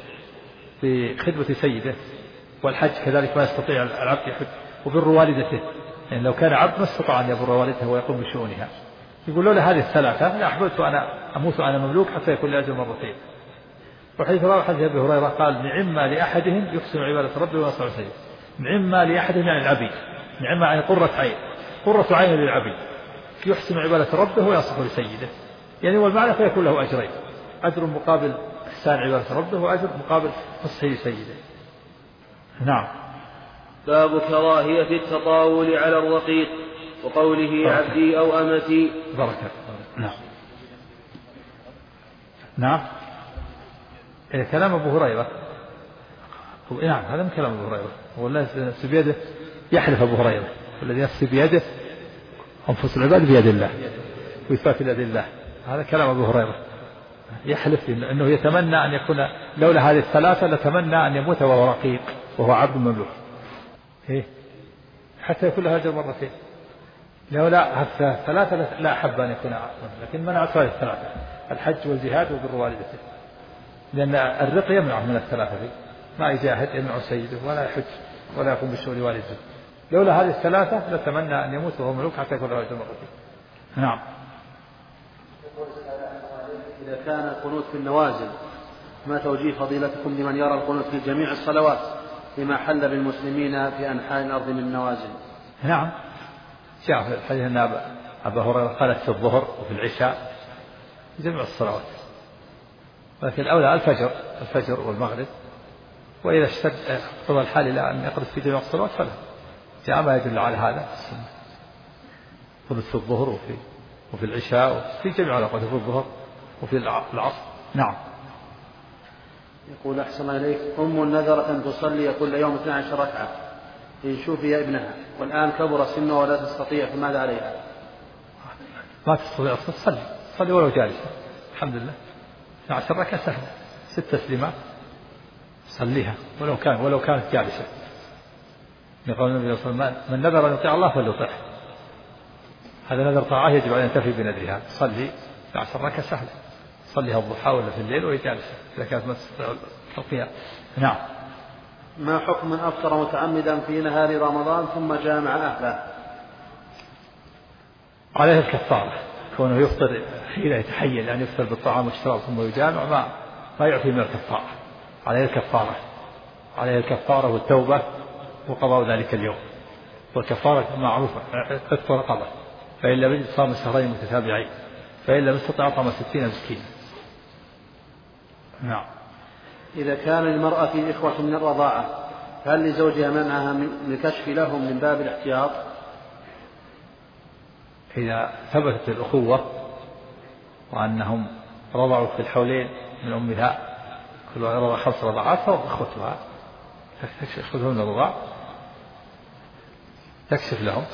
بخدمة سيده والحج كذلك ما يستطيع العبد يحج وبر والدته. يعني لو كان عبد ما استطاع أن يبر والدته ويقوم بشؤونها. يقول لولا هذه الثلاثة لا أحببت أنا أموت وأنا مملوك حتى يكون لي أجر مرتين. وحديث أبي هريرة قال نعما لأحدهم يحسن عبادة ربه وينصح سيده. نعما لأحدهم يعني العبيد. نعما يعني قرة عين للعبيد يحسن عبادة ربه وينصح لسيده. يعني والمعنى فيكون له أجرين أجر مقابل إحسان عبادة ربه وأجر مقابل نصحه لسيده. نعم. باب كراهية التطاول على الرقيق وقوله بركة. عبدي أو أمتي. بركة. نعم. كلام أبو هريرة. نعم هذا من كلام أبو هريرة. والذي نفس بيده يحلف أبو هريرة والذي نفس بيده أنفس العباد بيد الله وإثبات يد الله. هذا كلام أبو هريرة يحلف أنه يتمنى أن يكون لولا هذه الثلاثة لتمنى أن يموت وهو رقيق وهو عبد مملوك حتى يكون له أجر مرتين. لولا الثلاثة لا أحب أن يكون عبدا لكن منعت هذه الثلاثة الحج والجهاد وبر والدته. لأن الرق يمنع من الثلاثة دي. ما يجاهد يمنع سيده ولا يحج ولا يقوم بشؤون والده. لولا هذه الثلاثة لتمنى أن يموت وهو مملوك حتى يكون له أجر مرتين. نعم. إذا كان القنوت في النوازل ما توجيه فضيلتكم لمن يرى القنوت في جميع الصلوات لما حل بالمسلمين في أنحاء الأرض من النوازل؟ نعم. جاء في الحديث أن أبا هريرة قالت في الظهر وفي العشاء في جميع الصلوات. لكن الأولى الفجر والمغرب. وإذا اشتد اقتضى الحال إلى أن يقرأ في جميع الصلوات فلا. جاء ما يدل على هذا قلت في الظهر وفي العشاء وفي جميع الأوقات في الظهر وفي العصر. نعم. يقول أحسن إليك نذرت أن تصلي كل يوم 12 ركعة إن شوفي ابنها والآن كبر سنه ولا تستطيع فماذا عليها؟ ما تستطيع تصلي ولو جالسة. الحمد لله 12 ركعة سهلة 6 تسليمات صليها ولو كانت جالسة. يقول النبي صلى الله عليه وسلم من نذر أن يطيع الله فليطيعه. هذا نذر طاعة يجب أن ينتفي بنذرها. صلي 12 ركعة سهلة صليها الضحى ولا في الليل وهي جالسة إذا كانت ما تستطيع القيام. نعم. ما حكم من أفطر متعمدا في نهار رمضان ثم جامع أهله؟ عليه الكفارة، كونه يفطر حين يتحيل، يعني يفطر بالطعام والشراب ثم يجامع ما يعفي من الكفارة. عليه الكفارة والتوبة وقضاء ذلك اليوم. والكفارة معروفة، عتق رقبة، فإن لم يجد صام شهرين متتابعين، فإن لم يستطع أطعم 60 مسكينا. نعم. إذا كان للمرأة إخوة من الرضاعة هل لزوجها منعها من الكشف لهم من باب الاحتياط؟ إذا ثبتت الأخوة وأنهم رضعوا في الحولين من أمها، كل واحد رضع 5 رضعات، فهو أخوتها تكشف لهم الرضاع، تكشف لهم.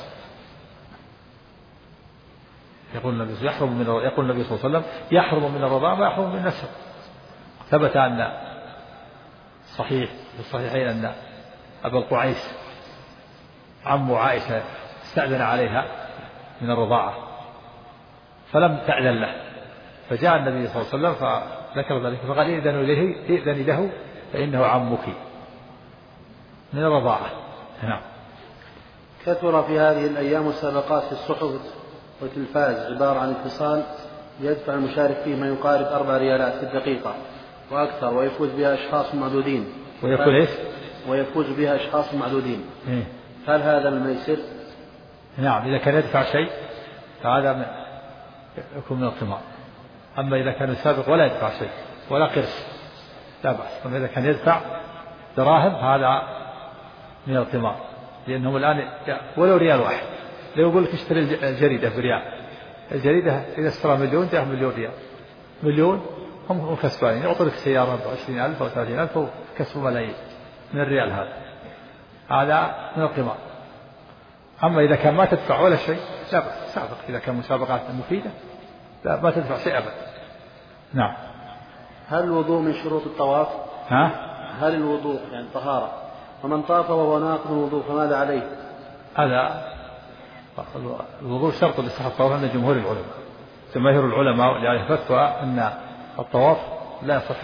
يقول النبي صلى الله عليه وسلم يحرم من الرضاع ما يحرم من النسب. ثبت أن صحيح في الصحيحين أن أبا القعيس عم عائشة استأذن عليها من الرضاعة فلم تأذن له، فجاء النبي صلى الله عليه وسلم فذكر ذلك فقال ائذني له فإنه عمك من الرضاعة. نعم. كثر في هذه الأيام مسابقات في الصحف والتلفاز عبارة عن اتصال يدفع المشارك فيه ما يقارب 4 ريالات في الدقيقة وأكثر، ويفوز بها أشخاص معدودين. ويفوز بها أشخاص معدودين. هل هذا من الميسر؟ نعم، إذا كان يدفع شيء فهذا يكون من القمار. أما إذا كان يسابق ولا يدفع شيء ولا قرش لا بأس. أما إذا كان يدفع دراهم هذا من القمار، لأنهم الآن ولو ريال واحد، لو يقول لك اشتري الجريدة بريال، الجريدة إذا اشترى مليون جاء مليون ريال، مليون هم كسبانين، يعطوا لك سيارة ب20,000 أو 30,000 وكسبوا ملايين من الريال. هذا من القمار. أما إذا كان ما تدفع ولا شيء لا بأس، سابق إذا كان مسابقات مفيدة لا ما تدفع شيء أبدا. نعم. هل الوضوء من شروط الطواف؟ هل الوضوء يعني طهارة، ومن طاف وهو ناقض الوضوء فماذا عليه؟ هذا الوضوء شرط لصحة الطواف عند جمهور العلماء. جماهير العلماء اللي عليه فتوى أن الطواف لا يصح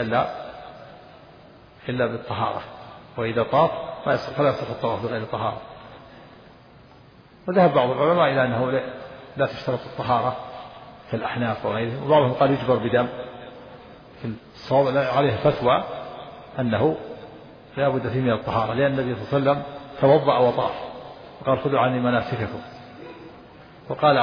إلا بالطهارة، وإذا طاف فلا يصح الطواف بغير طهارة. وذهب بعض العلماء إلى أنه لا تشترط الطهارة كالأحناف وغيرهم، وبعضهم قال يجبر بدم. في الصواب عليه فتوى أنه لا بد فيه من الطهارة، لأن النبي صلى الله عليه وسلم توضأ وطاف وقال خذوا عني مناسككم، وقال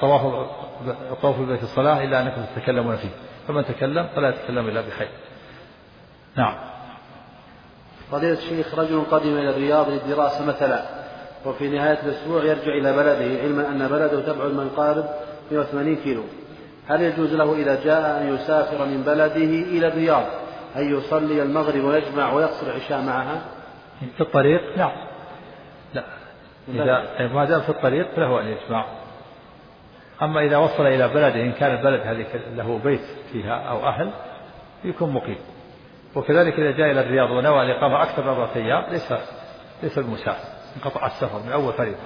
الطواف ببيت الصلاة إلا أنكم تتكلمون فيه، فمن تكلم فلا يتكلم إلا بخير. نعم. فضيلة الشيخ، رجل قدم إلى الرياض للدراسة مثلا، وفي نهاية الأسبوع يرجع إلى بلده، علما أن بلده تبعد من قارب 180 كيلو، هل يجوز له إذا جاء أن يسافر من بلده إلى الرياض أن يصلي المغرب ويجمع ويقصر العشاء معها؟ في الطريق؟ نعم. لا، إذا ما دام في الطريق فله أن يجمع. أما إذا وصل إلى بلده، إن كان البلد هذه له بيت فيها أو أهل، يكون مقيم. وكذلك إذا جاء إلى الرياض ونوى الإقامة أكثر من 4 أيام ليس بمسافر، انقطع السفر من أول فريضة.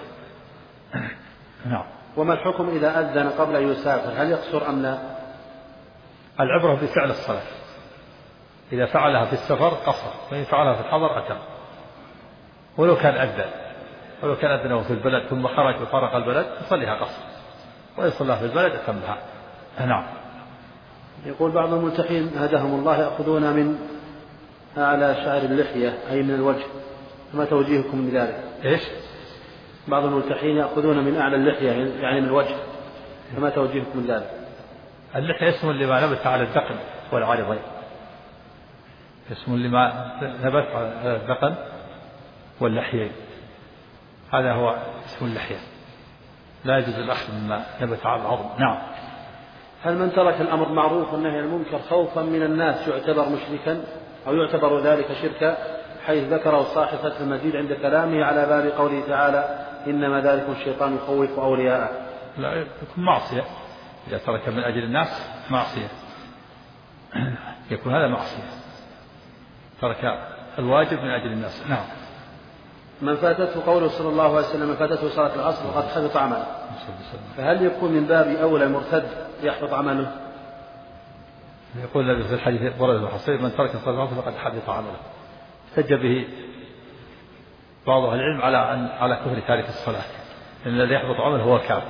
نعم. وما الحكم إذا أذن قبل أن يسافر، هل يقصر أم لا؟ العبرة بفعل الصلاة، إذا فعلها في السفر قصر، وإن فعلها في الحضر أتم. ولو كان أذن في البلد ثم خرج وفارق البلد يصليها قصر، وإن صلى في البلد أتمها. نعم. يقول بعض الملتحين هداهم الله يأخذون من أعلى شعر اللحية أي من الوجه، فما توجيهكم لذلك؟ إيش؟ بعض الملتحين يأخذون من أعلى اللحية يعني من الوجه، فما توجيهكم لذلك؟ اللحية اسم لما نبت على الذقن والعارضين، اسم لما نبت على الذقن واللحيين، هذا هو اسم اللحية، لا يجوز الأخذ مما نبت على العظم. نعم. هل من ترك الأمر معروف والنهي عن المنكر خوفا من الناس يعتبر مشركا أو يعتبر ذلك شركا، حيث ذكره صاحب فتح المجيد عند كلامه على باب قوله تعالى إنما ذلك الشيطان يخوف أولياءه؟ لا، يكون معصية. إذا ترك من أجل الناس معصية، يكون هذا معصية، ترك الواجب من أجل الناس. نعم. من فاتته قوله صلى الله عليه وسلم فاتته صلاة العصر وقد حبط عمله، فهل يكون من باب أولى المرتد يحبط عمله؟ يقول النبي في الحديث ورد الحصير من ترك صلاة العصر فقد حبط عمله، احتج به بعض أهل العلم على كفر تارك الصلاة، لأن الذي يحبط عمله هو الكافر.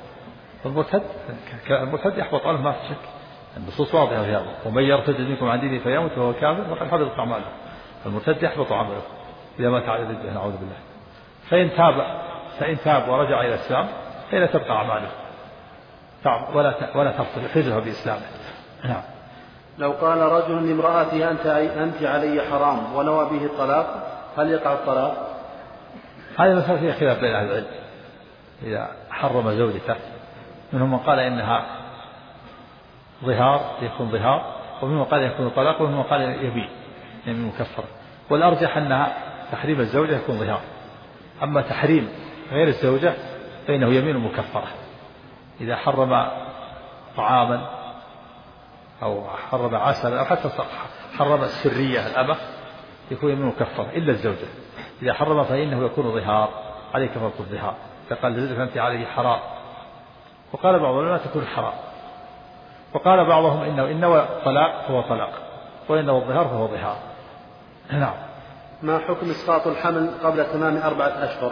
المرتد يحبط عمله ما في شك، النصوص واضحة في هذا، ومن يرتد منكم عن دينه فيموت وهو كافر فقد حبطت أعماله. المرتد يحبط عمله إذا مات على ضده، نعوذ بالله. فإن تاب ورجع إلى الإسلام فإن تبقى أعماله ولا تبطل، يخرجها بإسلامه. نعم. لو قال رجل لامرأته أنت علي حرام ونوى به الطلاق هل يقع الطلاق؟ هذه مسألة فيها خلاف بين أهل العلم. إذا حرم زوجته منهم من قال إنها ظهار يكون ظهار، ومنهم من قال يكون طلاق، ومنهم من قال يبين يعني مكفر. والأرجح أنها تحريم الزوجة يكون ظهار، أما تحريم غير الزوجة فإنه يمين مكفرة. إذا حرم طعاما أو حرم عسلا أو حتى حرم السرية الأمة يكون يمين مكفرة إلا الزوجة. إذا حرم فإنه يكون ظهار، عليه كفارة الظهار. فقال لزوجة أنت عليه حرام، وقال بعض العلماء تكون حرام، وقال بعضهم إن نوى طلاق فهو طلاق، وإن نوى الظهار فهو ظهار. نعم. ما حكم إسقاط الحمل قبل تمام 4 أشهر؟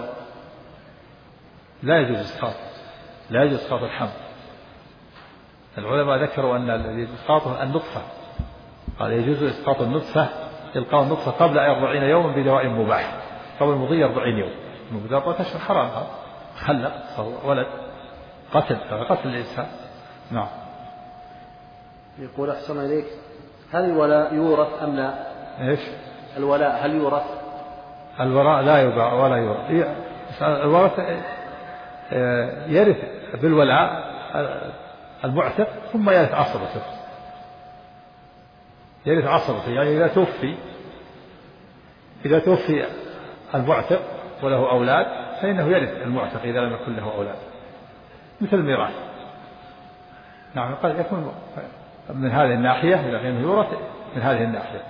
لا يجوز إسقاط الحمل. العلماء ذكروا أن إسقاطه النطفة، قال يجوز إسقاط النطفة، إلقاء النطفة قبل 40 يوما بدواء مباح، قبل المضي 40 يوم. مبدأ 4 أشهر حرام، خلق ولد قتل الإنسان. نعم. يقول أحسن إليك، هل الولاء يورث أم لا؟ إيش؟ الولاء هل يورث؟ الولاء لا يباع ولا يورث. الورث يرث بالولاء المعتق ثم يرث عصبته. يعني إذا توفي المعتق وله أولاد فإنه يرث المعتق إذا لم يكن له أولاد، مثل الميراث. نعم. قد يكون من هذه الناحية لأنه يورث من هذه الناحية.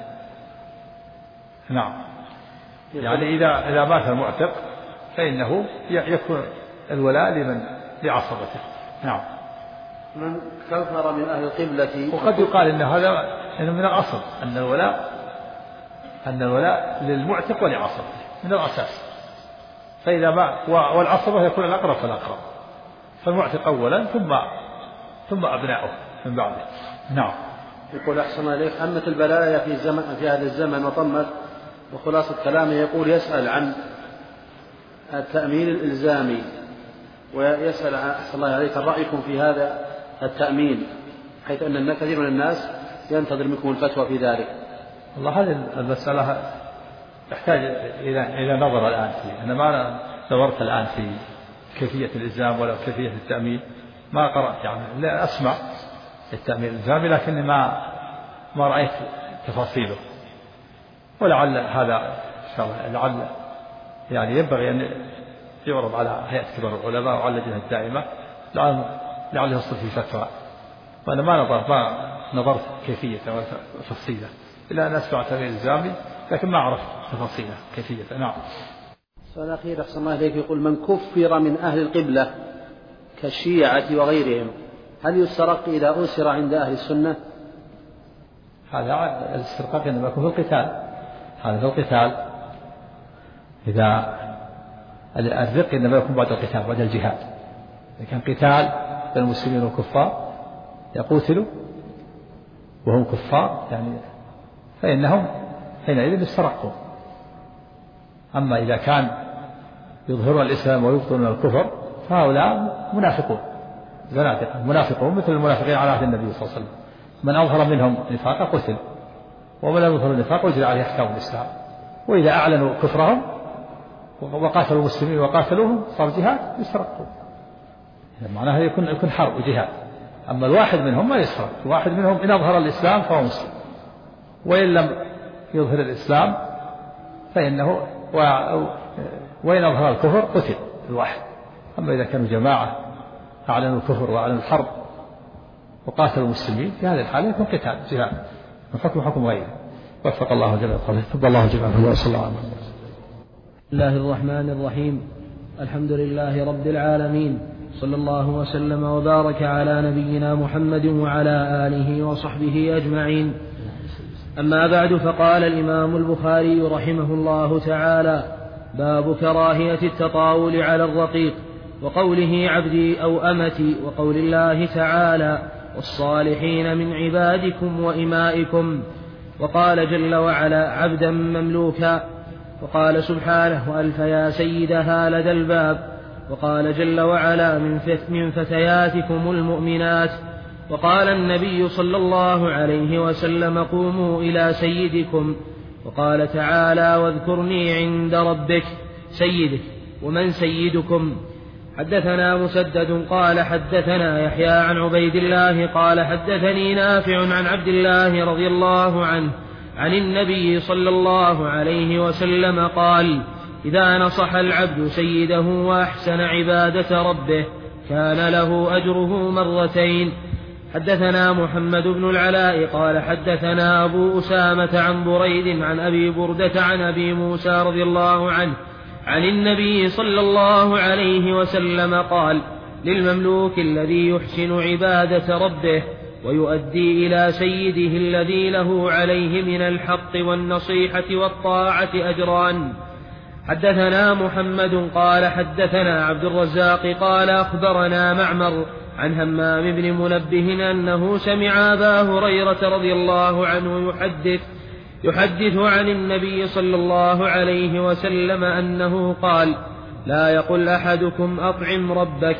نعم. يعني إذا مات المعتق فإنه يكون الولاء لعصبته. نعم. من كفر من أهل القبلة. وقد يقال إن هذا من الأصل أن الولاء للمعتق ولعصبته من الأساس. فإذا مات والعصبة يكون الأقرب فالأقرب، فالمعتق أولا ثم أبناؤه من بعده. نعم. يقول أحسن عليك، أمت البلايا في هذا الزمن وطمت، وخلاصة كلامه يقول يسأل عن التأمين الإلزامي، ويسأل أحسن الله عليك رأيكم في هذا التأمين، حيث أن كثير من الناس ينتظر منكم الفتوى في ذلك. والله هذه المسألة تحتاج إلى نظر الآن فيه. أنا ما نظرت الآن في كيفية الإلزام ولا كيفية التأمين، ما قرأت يعني، لا أسمع التأمين الإلزامي لكني ما رأيت تفاصيله. ولعل هذا إن شاء الله لعل يعني ينبغي أن يعرض على هيئة كبار العلماء وعلى اللجنة الدائمة لعله يصل في فتوى. وأنا ما نظرت كيفية وتفصيله إلا أن أسمع تأمين إلزامي لكن ما أعرف تفاصيله كيفية. نعم. السؤال الأخير أحسن الله إليك، يقول من كفر من أهل القبلة كالشيعة وغيرهم هل يسرق إذا أسر عند أهل السنة؟ هذا الاسترقاق إنما يكون في القتال. هذا في القتال. إذا الرق إنما يكون بعد القتال بعد الجهاد. إذا كان قتال بين المسلمين والكفار يقتلوا وهم كفار يعني فإنهم حينئذ يسترقون. أما إذا كان يظهرون الإسلام ويبطلون الكفر فهؤلاء منافقون زنادقة، منافقون مثل المنافقين على عهد النبي صلى الله عليه وسلم. من أظهر منهم نفاقا قتل، ومن لم يظهر النفاق يجري عليه أحكام الإسلام. وإذا أعلنوا كفرهم وقاتلوا المسلمين وقاتلوهم صار جهاد يسترقون. معناها يكون حرب وجهاد. أما الواحد منهم ما يسترق، الواحد منهم إن أظهر الإسلام فهو مسلم، وإن لم يظهر الإسلام فإنه وإن أظهر الكفر قتل الواحد. أما إذا كانوا جماعة أعلنوا الكفر وأعلنوا الحرب وقاتلوا المسلمين في هذه الحالة يكون قتال جهاد الحكم حكم غيره. وفق الله جل وعلا. تفضل الله جل وعلا. صلى الله عليه وسلم. بسم الله الرحمن الرحيم. الحمد لله رب العالمين، صلى الله وسلم وبارك على نبينا محمد وعلى آله وصحبه أجمعين. أما بعد، فقال الإمام البخاري رحمه الله تعالى: باب كراهية التطاول على الرقيق، وقوله عبدي أو أمتي، وقول الله تعالى والصالحين من عبادكم وإمائكم، وقال جل وعلا عبدا مملوكا، وقال سبحانه وألف يا سيدها لدى الباب، وقال جل وعلا من فتياتكم المؤمنات، وقال النبي صلى الله عليه وسلم قوموا إلى سيدكم، وقال تعالى واذكرني عند ربك سيدك. ومن سيدكم؟ حدثنا مسدد قال حدثنا يحيى عن عبيد الله قال حدثني نافع عن عبد الله رضي الله عنه عن النبي صلى الله عليه وسلم قال إذا نصح العبد سيده وأحسن عبادة ربه كان له أجره مرتين. حدثنا محمد بن العلاء قال حدثنا أبو أسامة عن بريد عن أبي بردة عن أبي موسى رضي الله عنه عن النبي صلى الله عليه وسلم قال للمملوك الذي يحسن عبادة ربه ويؤدي إلى سيده الذي له عليه من الحق والنصيحة والطاعة أجران. حدثنا محمد قال حدثنا عبد الرزاق قال أخبرنا معمر عن همام بن منبه أنه سمع أبا هريرة رضي الله عنه يحدث عن النبي صلى الله عليه وسلم أنه قال لا يقل أحدكم أطعم ربك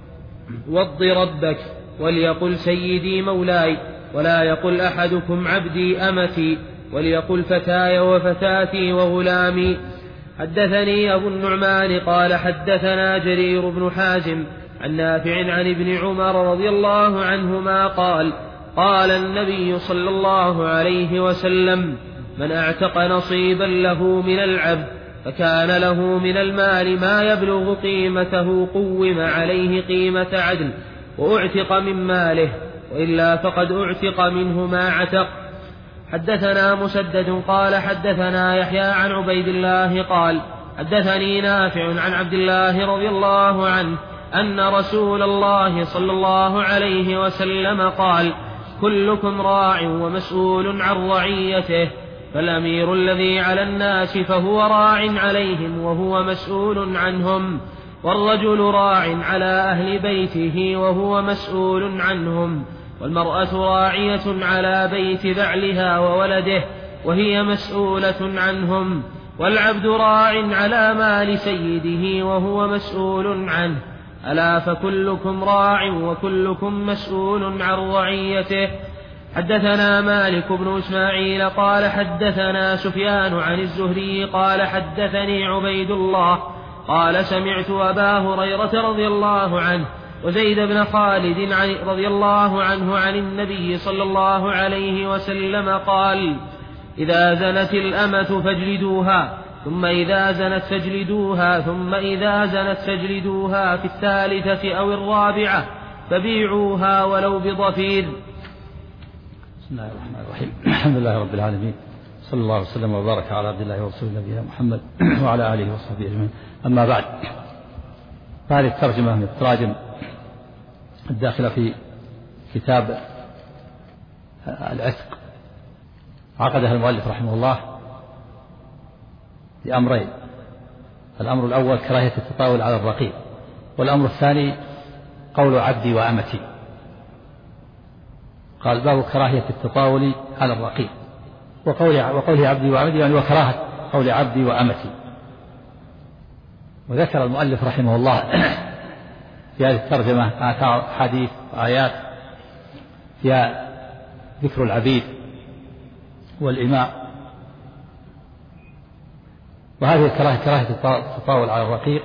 وض ربك وليقل سيدي مولاي، ولا يقل أحدكم عبدي أمتي وليقل فتاي وفتاتي وغلامي. حدثني أبو النعمان قال حدثنا جرير بن حازم عن نافع عن ابن عمر رضي الله عنهما قال قال النبي صلى الله عليه وسلم من اعتق نصيبا له من العبد فكان له من المال ما يبلغ قيمته قوم عليه قيمة عدل وأعتق من ماله، وإلا فقد أعتق منه ما عتق. حدثنا مسدد قال حدثنا يحيى عن عبيد الله قال حدثني نافع عن عبد الله رضي الله عنه أن رسول الله صلى الله عليه وسلم قال كلكم راع ومسؤول عن رعيته، فالأمير الذي على الناس فهو راع عليهم وهو مسؤول عنهم، والرجل راع على أهل بيته وهو مسؤول عنهم، والمرأة راعية على بيت بعلها وولده وهي مسؤولة عنهم، والعبد راع على مال سيده وهو مسؤول عنه، ألا فكلكم راع وكلكم مسؤول عن رعيته. حدثنا مالك بن إسماعيل قال حدثنا سفيان عن الزهري قال حدثني عبيد الله قال سمعت أبا هريرة رضي الله عنه وزيد بن خالد رضي الله عنه عن النبي صلى الله عليه وسلم قال إذا زنت الأمة فاجلدوها، ثم إذا زنت فاجلدوها، ثم إذا زنت فاجلدوها في الثالثة أو الرابعة فبيعوها ولو بضفير. بسم الله الرحمن الرحيم. الحمد لله رب العالمين، صلى الله وسلم وبارك على عبد الله ورسوله نبينا محمد وعلى آله وصحبه أجمعين. أما بعد، هذه الترجمة من التراجم الداخلة في كتاب العتق عقدها المؤلف رحمه الله لأمرين: الأمر الأول كراهية التطاول على الرقيق، والأمر الثاني قول عبدي وأمتي. قال باب كراهية التطاول على الرقيق، وقوله عبدي وأمتي يعني وكراهة قول عبدي وأمتي. وذكر المؤلف رحمه الله في هذه الترجمة آثار حديث آيات فيها ذكر العبيد والإماء. وهذه كراهة التطاول على الرقيق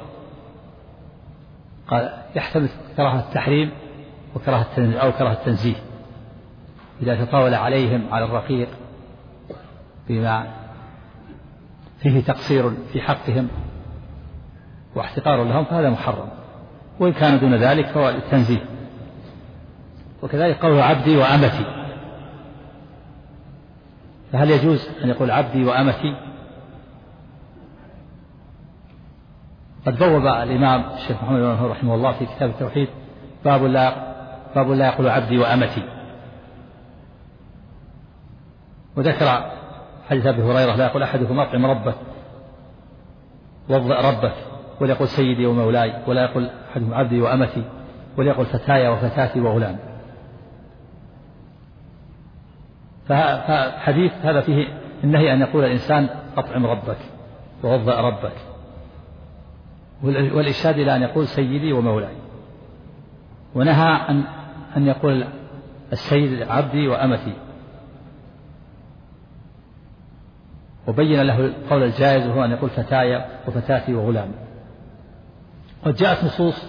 قال يحتمل كراهة التحريم وكراهة التنزيه. إذا تطاول عليهم على الرقيق بما فيه تقصير في حقهم واحتقار لهم فهذا محرم، وإن كان دون ذلك فهو التنزيه. وكذلك قول عبدي وأمتي، فهل يجوز أن يقول عبدي وأمتي؟ قد بوب الإمام الشيخ محمد بن عبد رحمه الله في كتاب التوحيد باب لا يقول عبدي وأمتي، وذكر حديث أبي هريرة لا يقول أحدكم أطعم ربك وضأ ربك، ولا يقول سيدي ومولاي، ولا يقول أحدهم عبدي وأمتي، ولا يقول فتاي وفتاتي وغلام. فحديث هذا فيه النهي أن يقول الإنسان أطعم ربك ووضأ ربك، والإرشاد إلى أن يقول سيدي ومولاي، ونهى أن يقول السيد عبدي وأمتي، وبين له القول الجائز وهو أن يقول فتاي وفتاتي وغلام. قد جاءت نصوص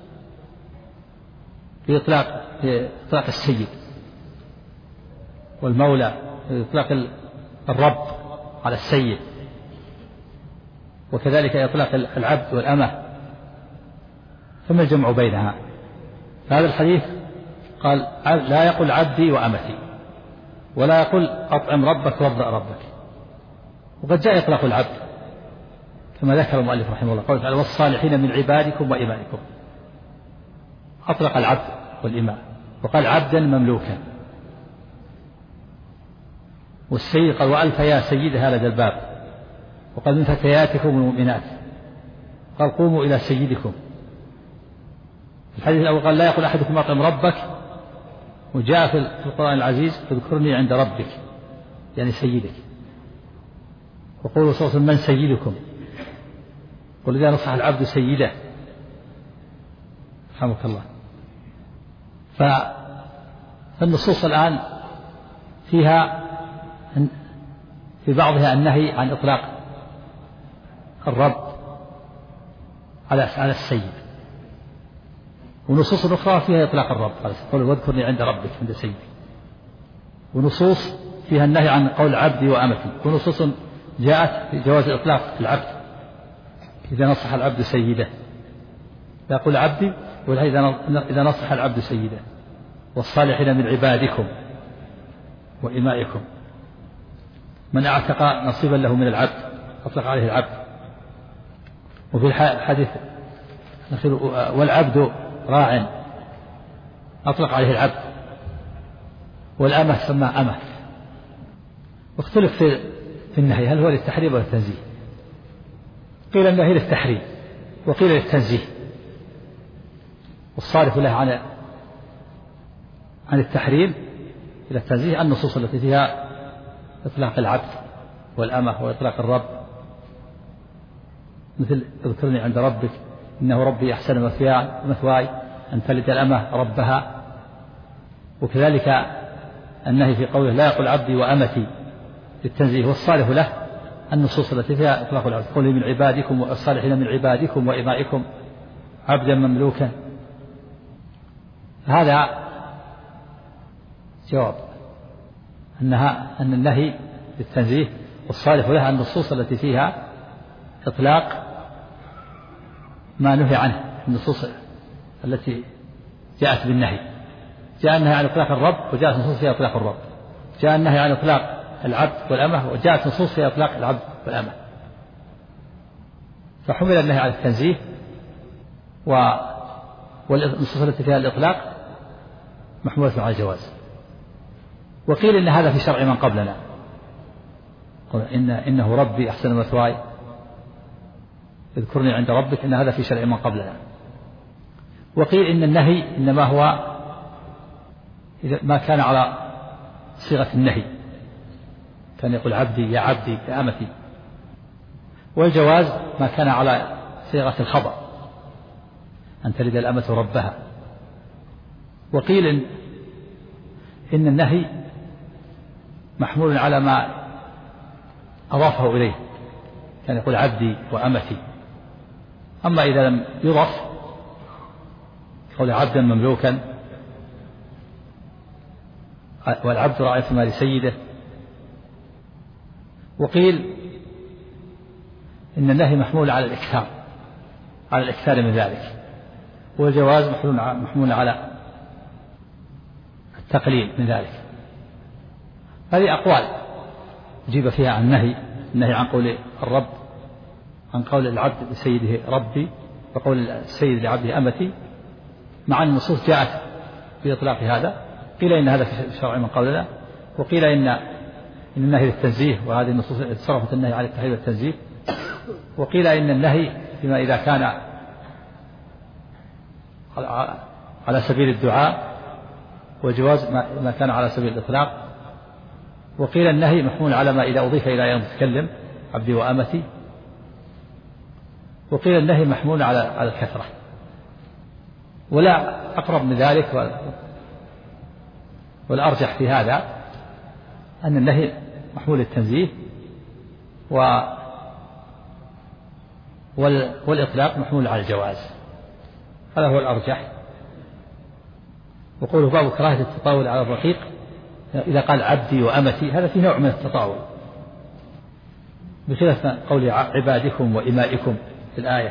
في إطلاق السيد والمولى، في إطلاق الرب على السيد، وكذلك إطلاق العبد والأمة، ثم الجمع بينها. هذا الحديث قال لا يقول عبدي وأمتي، ولا يقول أطعم ربك وارضأ ربك. وقد جاء إطلاق العبد كما ذكر المؤلف رحمه الله قال تعالى والصالحين من عبادكم وإمائكم، أطلق العبد والإماء وقال عبدا مملوكا. والسيد قال وألف يا سيدها لدى الباب، وقال من فتياتكم المؤمنات، قال قوموا إلى سيدكم. الحديث الأول قال لا يقول أحدكم أطعم ربك، وجاء في القرآن العزيز اذكرني عند ربك يعني سيدك. وقولوا صلى الله عليه وسلم من سيدكم، قل إذا نصح العبد سيده رحمك الله. فالنصوص الآن فيها في بعضها النهي عن إطلاق الرب على السيد، ونصوص أخرى فيها إطلاق الرب قل واذكرني عند ربك عند سيدك، ونصوص فيها النهي عن قول عبدي وأمتي، ونصوص جاءت في جواز إطلاق العبد إذا نصح العبد سيده، لا يقول عبدي ولا إذا نصح العبد سيده. والصالحين من عبادكم وإمائكم، من اعتق نصيبا له من العبد أطلق عليه العبد. وفي الحديث والعبد راع أطلق عليه العبد، والأمة سمى أمة. واختلف في النهي هل هو للتحريم ولا للتنزيه؟ قيل النهي للتحريم وقيل للتنزيه، والصارف له عن التحريم إلى التنزيه النصوص التي فيها إطلاق العبد والأمة وإطلاق الرب، مثل اذكرني عند ربك إنه ربي أحسن مثواي أن تلد الأمة ربها. وكذلك النهي في قوله لا يقول عبدي وأمتي للتنزيه، والصالح له النصوص التي فيها إطلاق العبد قل من عبادكم والصالحين من عبادكم وإمائكم عبدا مملوكا. هذا جواب أن النهي للتنزيه، والصالح له النصوص التي فيها إطلاق ما نهي عنه، النصوص التي جاءت بالنهي. جاء النهي عن إطلاق الرب وجاءت نصوص فيها إطلاق الرب، جاء النهي عن إطلاق العبد والأمة وجاءت نصوص فيها إطلاق العبد والأمة. فحمل النهي على التنزيه والنصوص التي فيها الإطلاق محمولة على الجواز. وقيل إن هذا في شرع من قبلنا، إنه ربي أحسن مثواي اذكرني عند ربك، إن هذا في شرع من قبلنا. وقيل إن النهي إنما هو إذا ما كان على صيغة النهي، كان يقول عبدي يا عبدي يا أمتي. والجواز ما كان على صيغة الخبر أن تلد الأمة ربها. وقيل إن النهي محمول على ما أضافه إليه، كان يقول عبدي وأمتي. أما إذا لم يضف قول عبدا مملوكا والعبد راعي في مال سيده. وقيل إن النهي محمول على الإكثار من ذلك، والجواز محمول على التقليل من ذلك. هذه أقوال جيب فيها عن النهي عن قول الرب، عن قول العبد لسيده ربي، وقول السيد لعبده أمتي، مع النصوص جاءت في إطلاق هذا. قيل إن هذا في شرع من قولنا، وقيل إن النهي للتنزيه، وهذه النصوص صرفت النهي على التحريم والتنزيه. وقيل إن النهي فيما إذا كان على سبيل الدعاء، وجواز ما كان على سبيل الإطلاق. وقيل النهي محمول على ما إذا أضيف إلى المتكلم عبدي وأمتي. وقيل النهي محمول على الكثرة. ولا أقرب من ذلك والأرجح في هذا أن النهي محمول التنزيه والإطلاق محمول على الجواز. هذا هو الأرجح. وقوله باب كراهة التطاول على الرقيق إذا قال عبدي وأمتي هذا فيه نوع من التطاول، بخلاف قول عبادكم وإمائكم في الآية.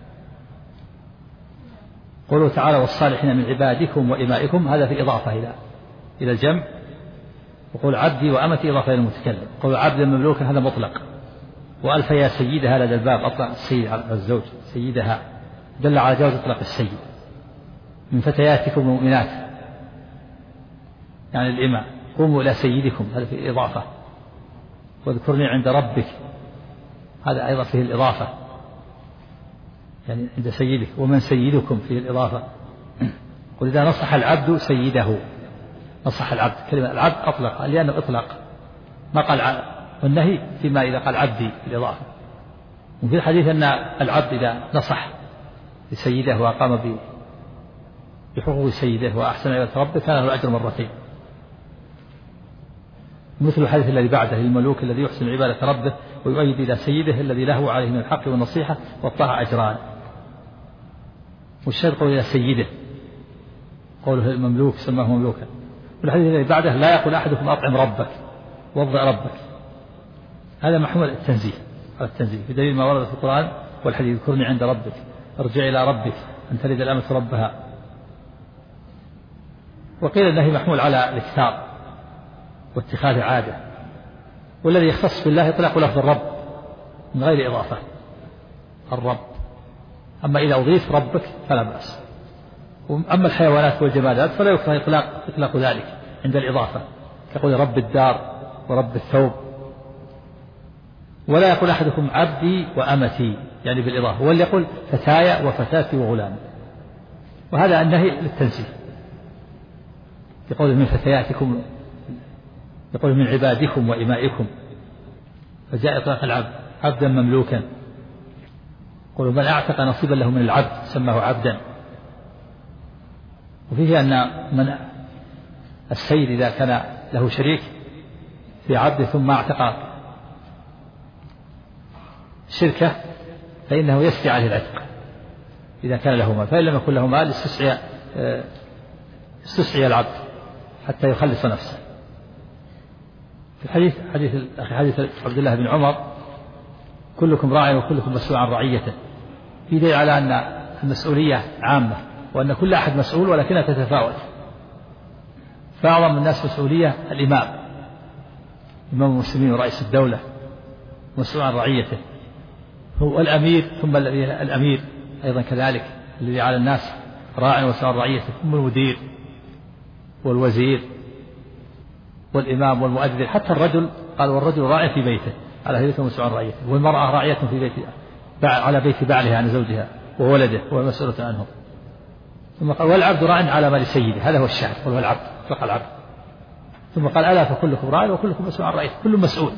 قوله تعالى والصالحين من عبادكم وإمائكم هذا في إضافة إلى الجمع. وقول عبدي وأمتي إضافة إلى المتكلم. قول عبد مملوكا هذا مطلق. وألف يا سيدها لدى الباب أطلق السيد على الزوج سيدها، دل على جواز إطلاق السيد. من فتياتكم المؤمنات يعني الإماء، قوموا إلى سيدكم هذا في إضافة. واذكرني عند ربك هذا أيضا فيه الإضافة يعني عند سيدك. ومن سيدكم فيه الإضافة. قل إذا نصح العبد سيده، نصح العبد، كلمة العبد أطلق لأنه إطلاق ما قال. والنهي فيما إذا قال عبدي بالإضافة. وفي الحديث أن العبد إذا نصح لسيده وقام بحقوق سيده وأحسن إلى ربه كان له الأجر مرتين. مثل الحديث الذي بعده للملوك الذي يحسن عبادة ربه ويؤيد إلى سيده الذي له عليه من الحق والنصيحة والطاعة أجران. والشرط قول إلى سيده، قوله المملوك سماه مملوكا. والحديث الذي بعده لا يقول أحدكم أطعم ربك وضع ربك، هذا محمول التنزيه على التنزيه بدليل ما ورد في القرآن والحديث اذكرني عند ربك، ارجع إلى ربك أن تلد الأمة ربها. وقيل النهي محمول على الاكثار واتخاذ عادة. والذي يختص بالله يطلق لفظ الرب من غير إضافة، الرب. أما إذا أضيف ربك فلا بأس. أما الحيوانات والجمادات فلا يكره إطلاق ذلك عند الإضافة، كقول رب الدار ورب الثوب. ولا يقول أحدكم عبدي وأمتي يعني بالإضافة، واللي يقول فتايا وفتاتي وغلام. وهذا النهي للتنزيه، يقول من فتياتكم، يقول من عبادكم وإمائكم. فجاء إطلاق العبد عبدا مملوكا. يقول من أعتق نصيبا له من العبد سماه عبدا. وفيه أن من السيد إذا كان له شريك في عبد ثم اعتق شركة فإنه يسري عليه العتق إذا كان له مال، فإن لم يكن له مال استسعي العبد حتى يخلص نفسه. في حديث عبد الله بن عمر كلكم راع وكلكم مسؤول عن رعيته، في دليل على أن المسؤولية عامة وأن كل أحد مسؤول ولكنها تتفاوت. فأعظم الناس مسؤولية الإمام، إمام المسلمين ورئيس الدولة مسؤول عن رعيته، هو الأمير، ثم الأمير أيضا كذلك الذي على الناس راع ومسؤول عن رعيته، ثم المدير والوزير والإمام والمؤذن. حتى الرجل قال والرجل راع في بيته على بيته مسؤول عن رعيته، والمرأة راعية في بيتها على بيت بعلها عن زوجها وولده وهو مسؤول عنه. ثم قال والعبد راع على مال سيده، هذا هو الشاهد، هو العبد فقال العبد. ثم قال ألا فكلكم راع وكلكم مسؤول عن رعيته، كل مسؤول.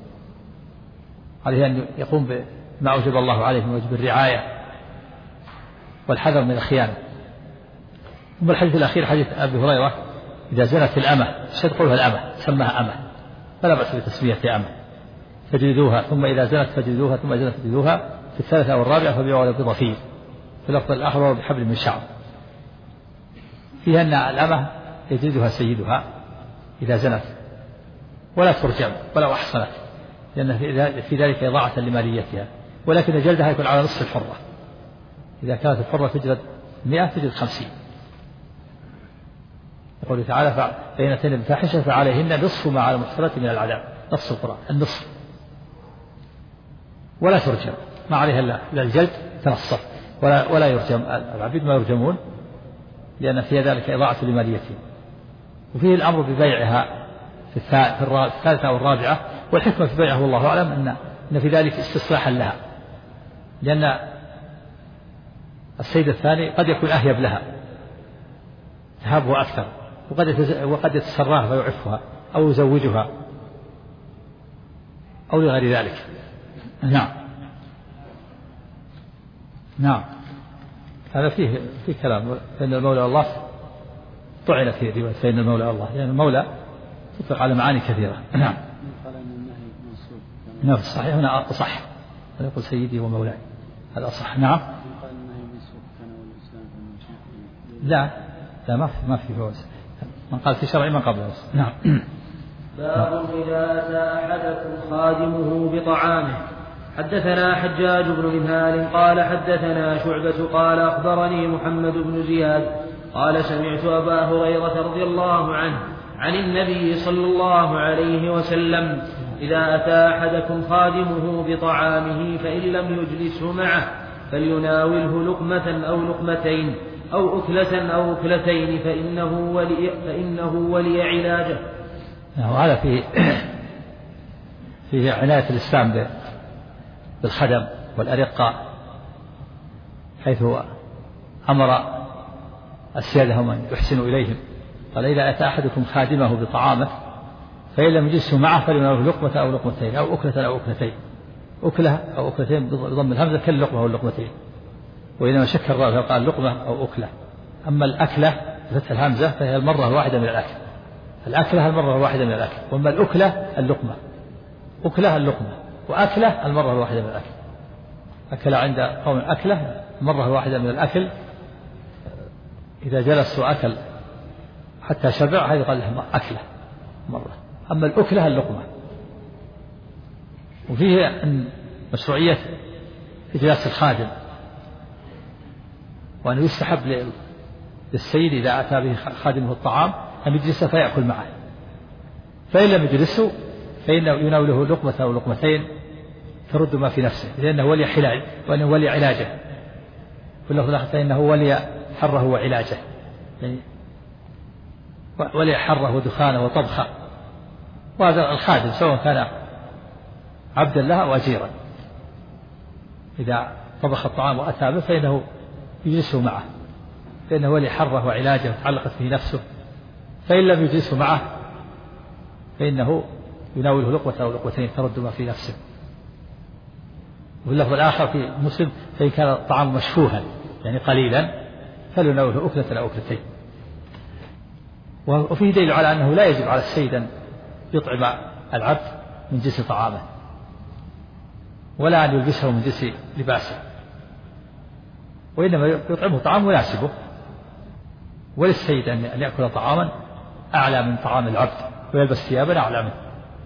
عليه أن يقوم بما أوجب الله عليه من واجب الرعاية والحذر من الخيانة. ثم الحديث الأخير حديث أبي هريرة إذا زنت الأمة، الشد قولها الأمة سماها أمة فلا بأس بتسمية أمة، فجلدوها، ثم إذا زنت فجلدوها، ثم إذا زنت فجلدوها، في الثالثة والرابعة فبيعوا ولا بضفير، في اللفظ الآخر بحبل من شعر. فيها أن الأمة يجلدها سيدها إذا زنت ولا ترجم ولو أحصنت، لأن في ذلك إضاعة لماليتها، ولكن جلدها يكون على نصف الحرة. إذا كانت الحرة تجلد 100 تجلد 50. يقول تعالى فإن أتينا بفاحشة فعليهن نصف ما على المحصنات من العذاب، نص القرآن النصف، ولا ترجم، ما عليها إلا الجلد تنصف، ولا يرجم العبيد ما يرجمون، لأن في ذلك إضاعة لماليتهم. وفيه الأمر ببيعها في الثالثة والرابعة، والحكمة في بيعه والله أعلم أن في ذلك استصلاحا لها، لأن السيد الثاني قد يكون أهيب لها تهابه أكثر، وقد يتسراها فيعفها أو يزوجها أو لغير ذلك. نعم هذا فيه كلام، فإن المولى الله طعن في رواية فإن المولى الله، لأن المولى تطلق على معاني كثيرة. نعم صحيح، هنا أصح يقول سيدي ومولاي، هذا أصح. نعم لا ما في فوز، من قال في شرع من قبله. نعم. باب إذا أتى أحدكم خادمه بطعامه. حدثنا حجاج بن منهال قال حدثنا شعبة قال أخبرني محمد بن زياد قال سمعت أبا هريرة رضي الله عنه عن النبي صلى الله عليه وسلم: إذا أتى أحدكم خادمه بطعامه فإن لم يجلسه معه فليناوله لقمة أو لقمتين أو أكلة أو أكلتين فإنه ولي علاجه. وهذا فيه عناية الإسلام بالخدم والأرقاء، حيث أمر السيادة من يحسن إليهم، قال: إذا أتى أحدكم خادمه بطعامه فإن لم يجلسه معه فليناوله لقمة أو لقمتين أو أكلة أو أكلتين. أكلة أو أكلتين بضم الهمزة كاللقمة واللقمتين، وإنما شك الراوي قال لقمة أو أكلة. أما الأكلة بفتح الهمزة فهي المرة الواحدة من الأكل، الأكلة المرة الواحدة من الأكل، وأما الأكلة اللقمة، أكلة اللقمة، وأكلة المرة الواحدة من الأكل. أكل عند قوم أكلة المرة الواحدة من الأكل، إذا جلس وأكل حتى شبع هذا قال له أكلة مرة. أما الأكلة اللقمة. وفيه أن مشروعية إجلاس الخادم، وأنه يستحب للسيد إذا أتى به خادمه الطعام أن يجلس فيأكل معه، فإن لم يجلسه فإنه يناوله لقمة أو لقمتين ترد ما في نفسه، لأنه ولي حلاج وأنه ولي علاجه، فإنه ولي حره وعلاجه، يعني ولي حره ودخانه وطبخه. وهذا الخادم سواء كان عبدا له أو أجيرا، إذا طبخ الطعام وأتى به فإنه يجلسه معه، فإنه ولي حره وعلاجه وتعلقت به نفسه. فإن لم يجلسه معه فإنه يناوله لقمة أو لقمتين ترد ما في نفسه. واللفظ الآخر في مسلم: فإن كان الطعام مشفوها يعني قليلا فليناوله أكلة أو أكلتين. وفيه دليل على أنه لا يجب على السيد أن يطعم العبد من جنس طعامه، ولا أن يلبسه من جنس لباسه، وإنما يطعمه طعام يناسبه. وللسيد أن يأكل طعاما أعلى من طعام العبد ويلبس ثيابا أعلى منه،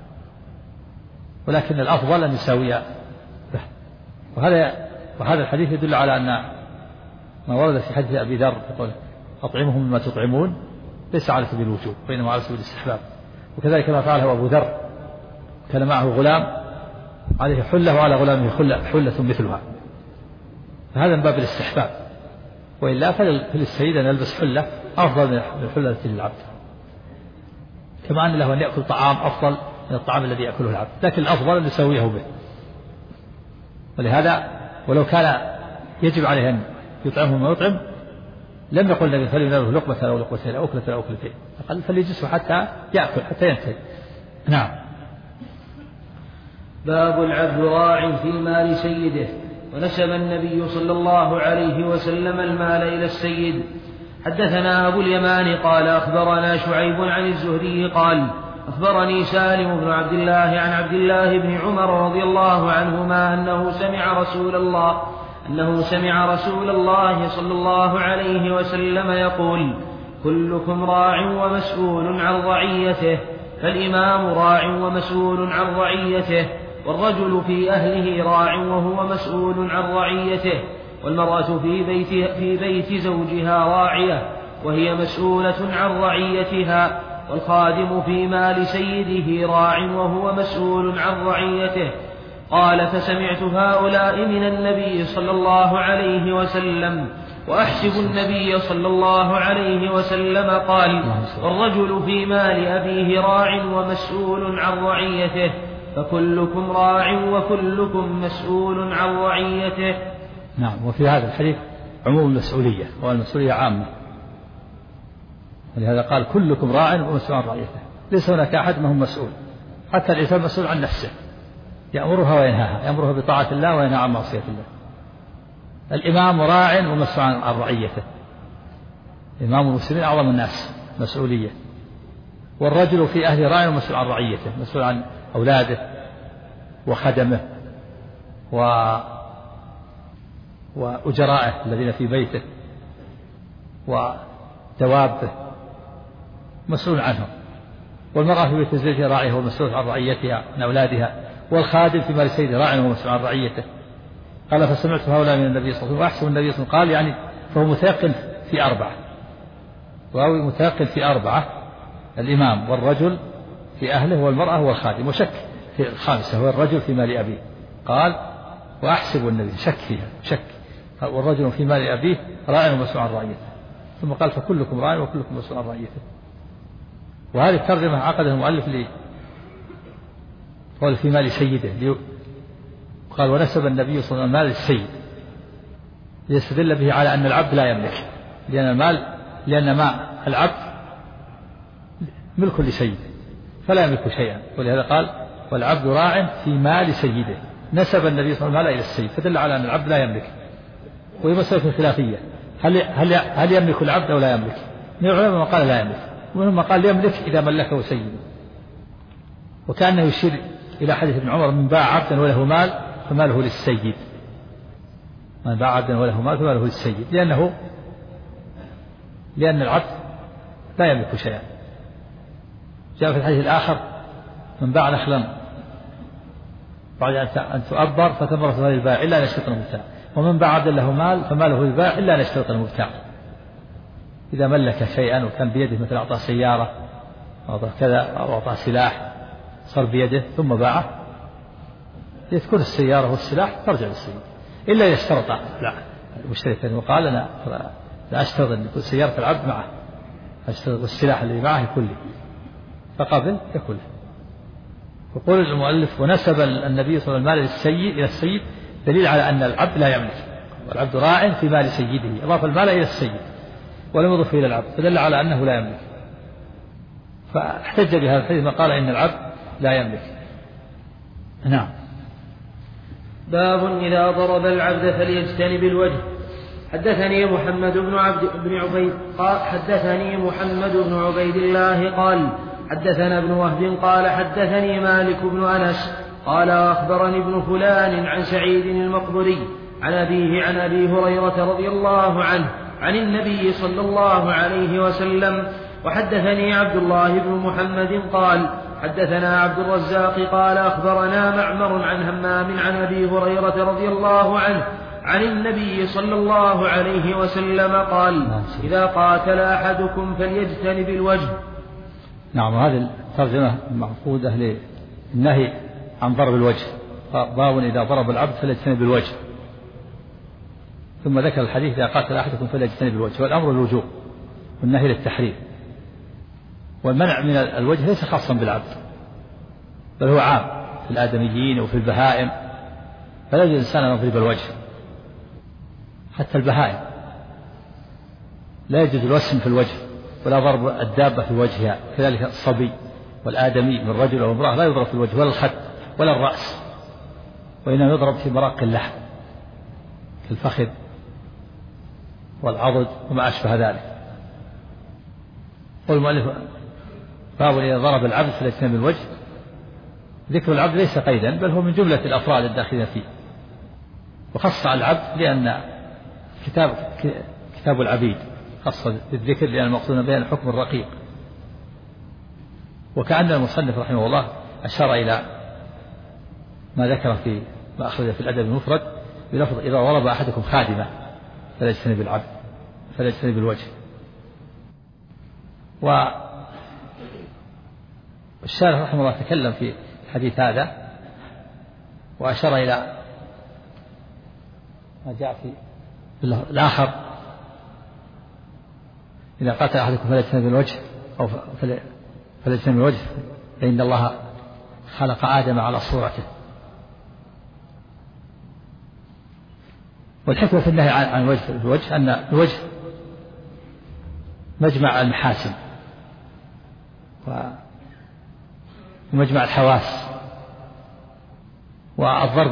ولكن الأفضل أن يساوي به. وهذا الحديث يدل على أن ما ورد في حديث أبي ذر يقول: أطعمهم مما تطعمون ليس على سبيل الوجوب وإنما على سبيل الاستحباب. وكذلك ما فعله أبو ذر، كان معه غلام عليه حلة وعلى غلامه حلة مثلها، فهذا من باب الاستحباب. وإلا فللسيد أن يلبس حلة أفضل من الحلة للعبد، كما أن له أن يأكل طعام أفضل من الطعام الذي يأكله العبد، لكن الأفضل أن يسويه به. ولهذا ولو كان يجب عليه أن يطعمه ما يطعم لم يقل النبي فليناوله لقمة أو لقمتين أو أكلة أو أكلتين، فقال فليجلسه حتى يأكل حتى ينتهي. نعم. باب: العبد راع في مال سيده. ونسب النبي صلى الله عليه وسلم المال إلى السيد. حدثنا أبو اليمان قال أخبرنا شعيب عن الزهري قال أخبرني سالم بن عبد الله عن عبد الله بن عمر رضي الله عنهما أنه سمع رسول الله صلى الله عليه وسلم يقول: كلكم راع ومسؤول عن رعيته، فالإمام راع ومسؤول عن رعيته، والرجل في أهله راع وهو مسؤول عن رعيته، والمرأة في بيت زوجها راعية وهي مسؤولة عن رعيتها، والخادم في مال سيده راع وهو مسؤول عن رعيته. قال: فسمعت هؤلاء من النبي صلى الله عليه وسلم، وأحسب النبي صلى الله عليه وسلم قال: والرجل في مال أبيه راع ومسؤول عن رعيته. فكلكم راع وكلكم مسؤول عن رعيته. نعم. وفي هذا الحديث عموم المسؤولية، والمسؤولية عامة، ولهذا قال كلكم راع ومسؤول عن رعيته. ليس هناك أحد ما هو مسؤول، حتى الإنسان مسؤول عن نفسه، يأمرها وينهاها، يأمرها بطاعة الله وينهى عن معصية الله. الإمام راع ومسؤول عن رعيته، إمام المسلمين أعظم الناس مسؤولية. والرجل في أهل راع ومسؤول عن رعيته، مسؤول عن أولاده وخدمه وأجرائه الذين في بيته ودوابه، مسؤول عنهم. والمرأة في بيت زوجها راعية ومسؤول عن رعيتها من أولادها. والخادم في مال سيده راع ومسؤول عن رعيته. قال فسمعت هؤلاء من النبي صلى الله عليه وسلم وأحسب النبي صلى الله عليه وسلم قال يعني فهو متيقن في أربعة، وهو متيقن في أربعة: الإمام والرجل في أهله والمرأة والخادم. وشك في الخامسة هو الرجل في مال أبيه، قال وأحسب النبي شك فيها، شك. والرجل في مال أبيه راع ومسؤول عن رعيته. ثم قال فكلكم راع وكلكم مسؤول عن رعيته. وهذه الترجمة عقدها المؤلف لي قال في مال سيده، قال ونسب النبي صلى الله عليه وسلم مال السيد ليستدل به على أن العبد لا يملك، لأن ما العبد ملك لسيده فلا يملك شيئا. ولهذا قال والعبد راع في مال سيده. نسب النبي صلى الله عليه وسلم مال إلى السيد فدل على أن العبد لا يملك. وهي مسألة خلافية، هل يملك العبد أو لا يملك؟ من العلماء من قال لا يملك، ومنهم من قال يملك إذا ملكه سيده. وكأنه يشير إلى حديث ابن عمر من باع عبدا وله مال فماله للسيد، من باع عبدا وله مال فماله للسيد، لأن العبد لا يملك شيئا. جاء في الحديث الآخر من باع نخلا بعد أن تؤبر فتمرت هذه البائع إلا أن يشترط المبتاع، ومن باع عبدا له مال فماله للبائع إلا أن يشترط المبتاع. إذا ملك شيئا وكان بيده، مثل أعطى سيارة أو كذا أو أعطى سلاح صار بيده ثم باعه، تكون السيارة والسلاح ترجع للسيد إلا إذا اشترط المشتري وقال أنا لا أشترط أن يكون سيارة العبد معه، أشترط السلاح اللي معه يكون لي، فقبل يكون له. يقول المؤلف ونسب النبي صلى الله عليه وسلم المال إلى السيد دليل على أن العبد لا يملك، والعبد راع في مال سيده، أضاف المال إلى السيد ولم يضف إلى العبد فدل على أنه لا يملك. فاحتج بهذا الحديث ما قال إن العبد لا يملك. نعم. باب إذا ضرب العبد فليجتنب الوجه. حدثني محمد بن عبيد قال حدثني محمد بن عبيد الله قال حدثنا ابن وهب قال حدثني مالك بن أنس قال أخبرني ابن فلان عن سعيد المقبري عن أبيه عن أبي هريرة رضي الله عنه عن النبي صلى الله عليه وسلم. وحدثني عبد الله بن محمد قال حدثنا عبد الرزاق قال أخبرنا معمر عن همام عن أبي هريرة رضي الله عنه عن النبي صلى الله عليه وسلم قال إذا قاتل أحدكم فليجتنب الوجه. نعم. هذه الترجمة معقودة للنهي عن ضرب الوجه، باب إذا ضرب العبد فليجتنب الوجه. ثم ذكر الحديث إذا قاتل أحدكم فليجتنب الوجه، والأمر الوجوب والنهي للتحريم. والمنع من الوجه ليس خاصا بالعبد بل هو عام في الآدميين وفي البهائم، فلا يجوز الإنسان أن يضرب الوجه. حتى البهائم لا يجوز الوسم في الوجه ولا ضرب الدابة في وجهها، كذلك الصبي والآدمي من رجل أو امرأة لا يضرب في الوجه ولا الخد ولا الرأس، وإنما يضرب في مراق اللحم كالفخذ والعضد وما أشبه ذلك. والمؤلف باب إذا ضرب العبد فليجتنب الوجه. ذكر العبد ليس قيدا بل هو من جملة الأفراد الداخلين فيه، وخص العبد لأن كتاب العبيد خص بالذكر لأن المقصود بين حكم الرقيق. وكأن المصنف رحمه الله أشار إلى ما ذكر في ما أخرج في الأدب المفرد بلفظ إذا ضرب أحدكم خادمة فليجتنب العبد فليجتنب الوجه. والشارح رحمه الله تكلم في الحديث هذا وأشار إلى ما جاء في الآخر إذا قاتل أحدكم فليجتنب الوجه أو فليجتنب الوجه فإن الله خلق آدم على صورته. والحكمة في النهي عن الوجه أن الوجه مجمع المحاسن ومجمع الحواس، والضرب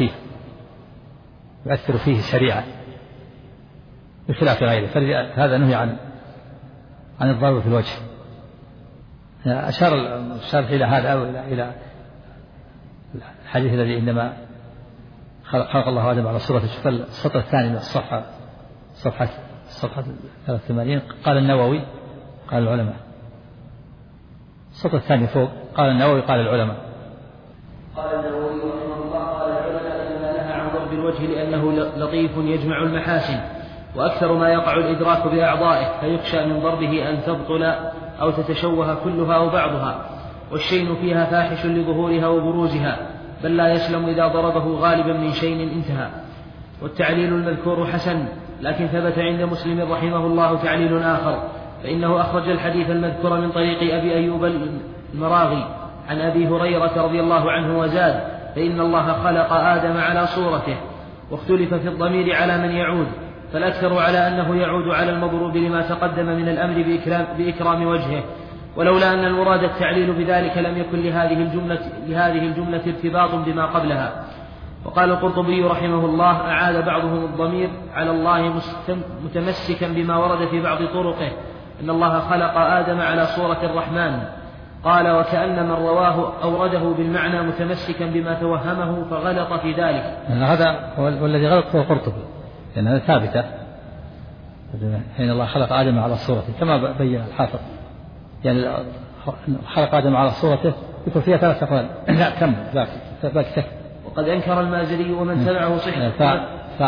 يؤثر فيه سريعا بخلاف غيره، فهذا نهي عن الضرب في الوجه. أشار إلى هذا أو إلى الحديث الذي إنما خلق الله آدم على صورته. شوف السطر الثاني من صفحة 83. قال النووي قال العلماء. السطر الثاني فوق قال النووي قال العلماء. قال النووي رحمه الله قال العلماء إنما نهى عن ضرب الوجه لأنه لطيف يجمع المحاسن، وأكثر ما يقع الإدراك بأعضائه، فيخشى من ضربه أن تبطل أو تتشوه كلها أو بعضها، والشين فيها فاحش لظهورها وبروزها، بل لا يسلم إذا ضربه غالبا من شين انتهى. والتعليل المذكور حسن، لكن ثبت عند مسلم رحمه الله تعليل آخر، فإنه أخرج الحديث المذكور من طريق أبي أيوب المراغي عن أبي هريرة رضي الله عنه وزاد: فإن الله خلق آدم على صورته. واختلف في الضمير على من يعود، فالأكثر على أنه يعود على المضروب لما تقدم من الأمر بإكرام وجهه، ولولا أن المراد التعليل بذلك لم يكن لهذه الجملة ارتباط بما قبلها. وقال القرطبي رحمه الله: أعاد بعضهم الضمير على الله متمسكا بما ورد في بعض طرقه: إن الله خلق آدم على صورة الرحمن. قال: وكأن من رواه أورده بالمعنى متمسكا بما توهمه فغلط في ذلك. هذا والذي غلط هو القرطبي، لأن هذا ثابتة، حين الله خلق آدم على صورته كما بين الحافظ، يعني خلق آدم على صورته يكون فيها 3 أقوال. لا كم ذاك. وقد أنكر المازري ومن تبعه صحة.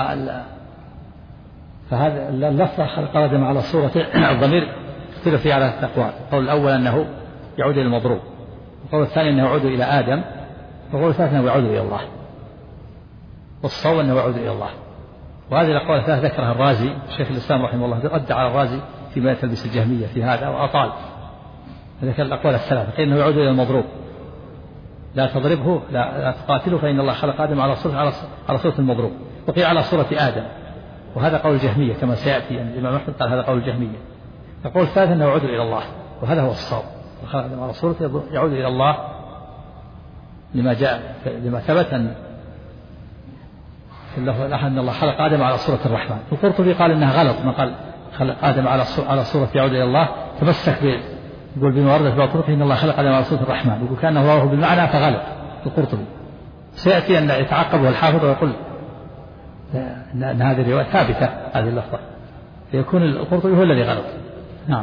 فهذا اللفظ خلق آدم على صورته الضمير اختلف فيه على 3 أقوال. القول الأول أنه يعود إلى المضروب، والقول الثاني أنه يعود إلى آدم، والقول الثالث أنه يعود إلى الله، والصواب أنه يعود إلى الله. وهذه الأقوال الثلاثة ذكرها الرازي شيخ الإسلام رحمه الله، رد على الرازي فيما يلبس الجهمية في هذا وأطال. ذكر الأقوال الثلاثة، قيل أنه يعود إلى المضروب، لا تضربه لا تقاتله، فإن الله خلق آدم على صورة المضروب، وقيل على صورة آدم، وهذا قول الجهمية كما سيأتي. يعني الإمام أحمد قال هذا قول الجهمية. القول الثالث أنه يعود إلى الله، وهذا هو الصواب، خلق آدم على صورته يعود إلى الله لما ثبت أن أن الله خلق آدم على صورة الرحمن. القرطبي قال إنها غلط، ما قال خلق آدم على صورة يعود إلى الله، تمسك يقول بما ورد في الطرق إن الله خلق آدم على صورة الرحمن، يقول كأنه رواه بالمعنى فغلط. القرطبي سيأتي أن يتعقبه الحافظ ويقول أن هذه الرواية ثابتة، هذه اللفظة، فيكون القرطبي هو الذي غلط. نعم.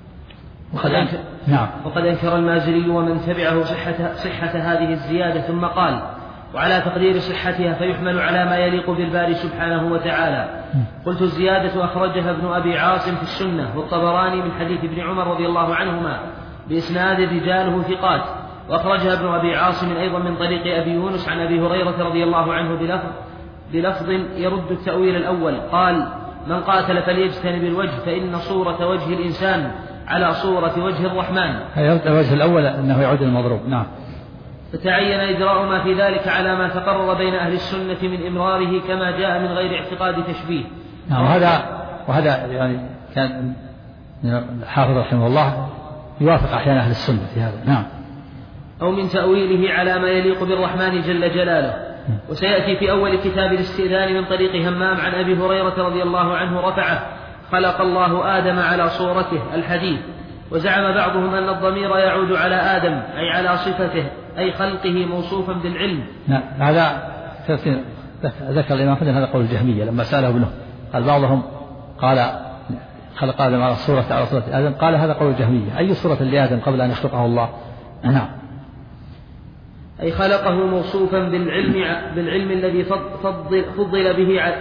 وقد أنكر المازري ومن تبعه صحة هذه الزيادة، ثم قال: وعلى تقدير صحتها فيحمل على ما يليق بالباري سبحانه وتعالى. قلت: الزيادة أخرجها ابن أبي عاصم في السنة، والطبراني من حديث ابن عمر رضي الله عنهما بإسناد رجاله ثقات، وأخرجها ابن أبي عاصم أيضا من طريق أبي يونس عن أبي هريرة رضي الله عنه بلفظ يرد التأويل الأول، قال: من قاتل فليجتنب الوجه، فإن صورة وجه الإنسان على صورة وجه الرحمن. يرد الوجه الأول أنه يعود المضروب. نعم. فتعين إجراء ما في ذلك على ما تقرر بين أهل السنة من إمراره كما جاء من غير اعتقاد تشبيه. نعم. وهذا يعني كان الحافظ رحمه الله يوافق أحيانا أهل السنة في هذا. نعم. أو من تأويله على ما يليق بالرحمن جل جلاله. وسيأتي في أول كتاب الاستئذان من طريق همام عن أبي هريرة رضي الله عنه رفعه: خلق الله آدم على صورته الحديث. وزعم بعضهم أن الضمير يعود على آدم، أي على صفته، أي خلقه موصوفا بالعلم. نعم. هذا ذكر الإمام أحمد هذا قول الجهمية لما سأله ابنه، قال بعضهم قال خلق آدم على صورة آدم، قال هذا قول الجهمية، أي صورة لآدم قبل أن يخلقه الله؟ نعم. أي خلقه موصوفا بالعلم الذي فضل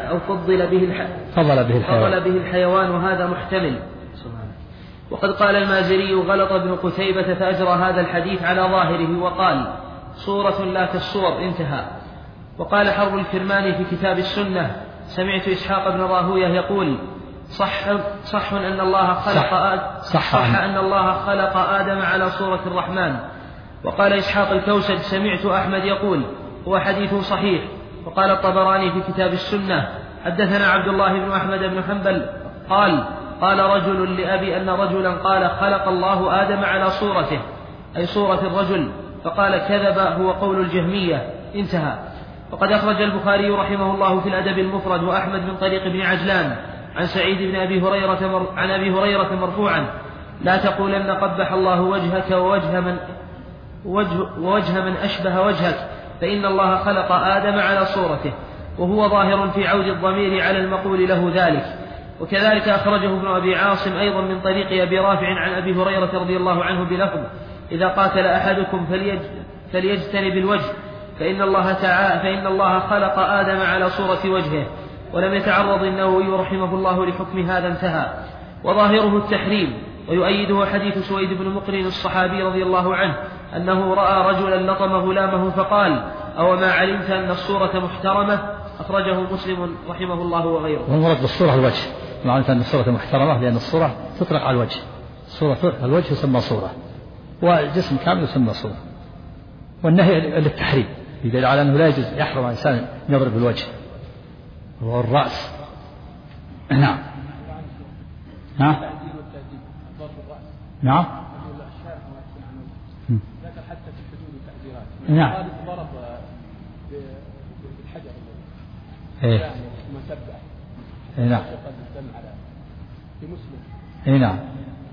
به الحيوان، وهذا محتمل. وقد قال المازري: غلط ابن قتيبة فأجرى هذا الحديث على ظاهره وقال: صورة لا كالصور، انتهى. وقال حرب الكرماني في كتاب السنة: سمعت إسحاق بن راهويه يقول: صح أن الله خلق آدم على صورة الرحمن، وقال إسحاق الكوسج سمعت أحمد يقول هو حديث صحيح. وقال الطبراني في كتاب السنة حدثنا عبد الله بن أحمد بن حنبل قال رجل لأبي أن رجلا قال خلق الله آدم على صورته أي صورة الرجل، فقال كذب هو قول الجهمية. انتهى. وقد أخرج البخاري رحمه الله في الأدب المفرد وأحمد من طريق ابن عجلان عن سعيد بن أبي هريرة مرفوعا لا تقولن قبح الله وجهك ووجه من أشبه وجهك فإن الله خلق آدم على صورته، وهو ظاهر في عود الضمير على المقول له ذلك. وكذلك أخرجه ابن أبي عاصم أيضا من طريق أبي رافع عن أبي هريرة رضي الله عنه بلفظ إذا قاتل أحدكم فليجتنب الوجه فإن الله خلق آدم على صورة وجهه. ولم يتعرض النووي رحمه الله لحكم هذا. انتهى. وظاهره التحريم، ويؤيده حديث سويد بن مقرن الصحابي رضي الله عنه أنه رأى رجلا لطم غلامه فقال أو ما علمت أن الصورة محترمة؟ أخرجه مسلم رحمه الله وغيره. والمراد بالصورة الوجه، معنى أن الصورة محترمة لأن الصورة تطلق على الوجه، الصورة الوجه يسمى صورة والجسم كامل يسمى صورة. والنهي للتحريم يدل على أنه لا يجوز يحرم على الإنسان يضرب بالوجه والرأس. نعم. نعم. نعم. نعم. ضرب بالحجر مسبح. نعم. في مسلم. نعم.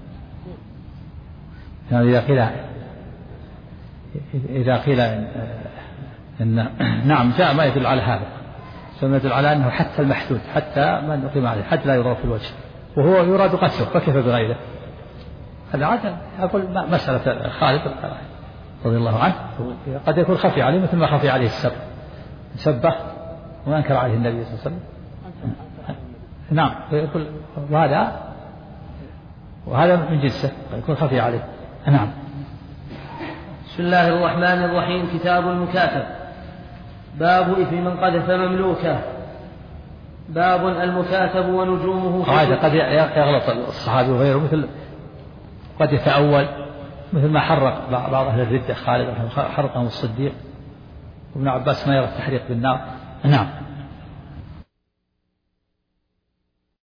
إذا قيل إن نعم جاء ما يدل على هذا، ثم يدل على أنه حتى المحدود حتى من أقيم عليه حد لا يضرب في الوجه وهو يراد قتله فكيف بغيره. هذا عادة أقول مسألة خالد رضي الله عنه قد يكون خفي عليه مثل ما خفي عليه السب سبه وأنكر عليه النبي صلى الله عليه وسلم. نعم. يقول وهذا من جنسه يكون خفي عليه. نعم. بسم الله الرحمن الرحيم. كتاب المكاتب. باب إثم من قذف مملوكه. باب المكاتب ونجومه. هذا قد يغلط الصحابي وغيره مثل قد يتأول مثل ما حرق بعض أهل الردة خالد حرقهم الصديق وابن عباس ما يرى التحريق بالنار. نعم.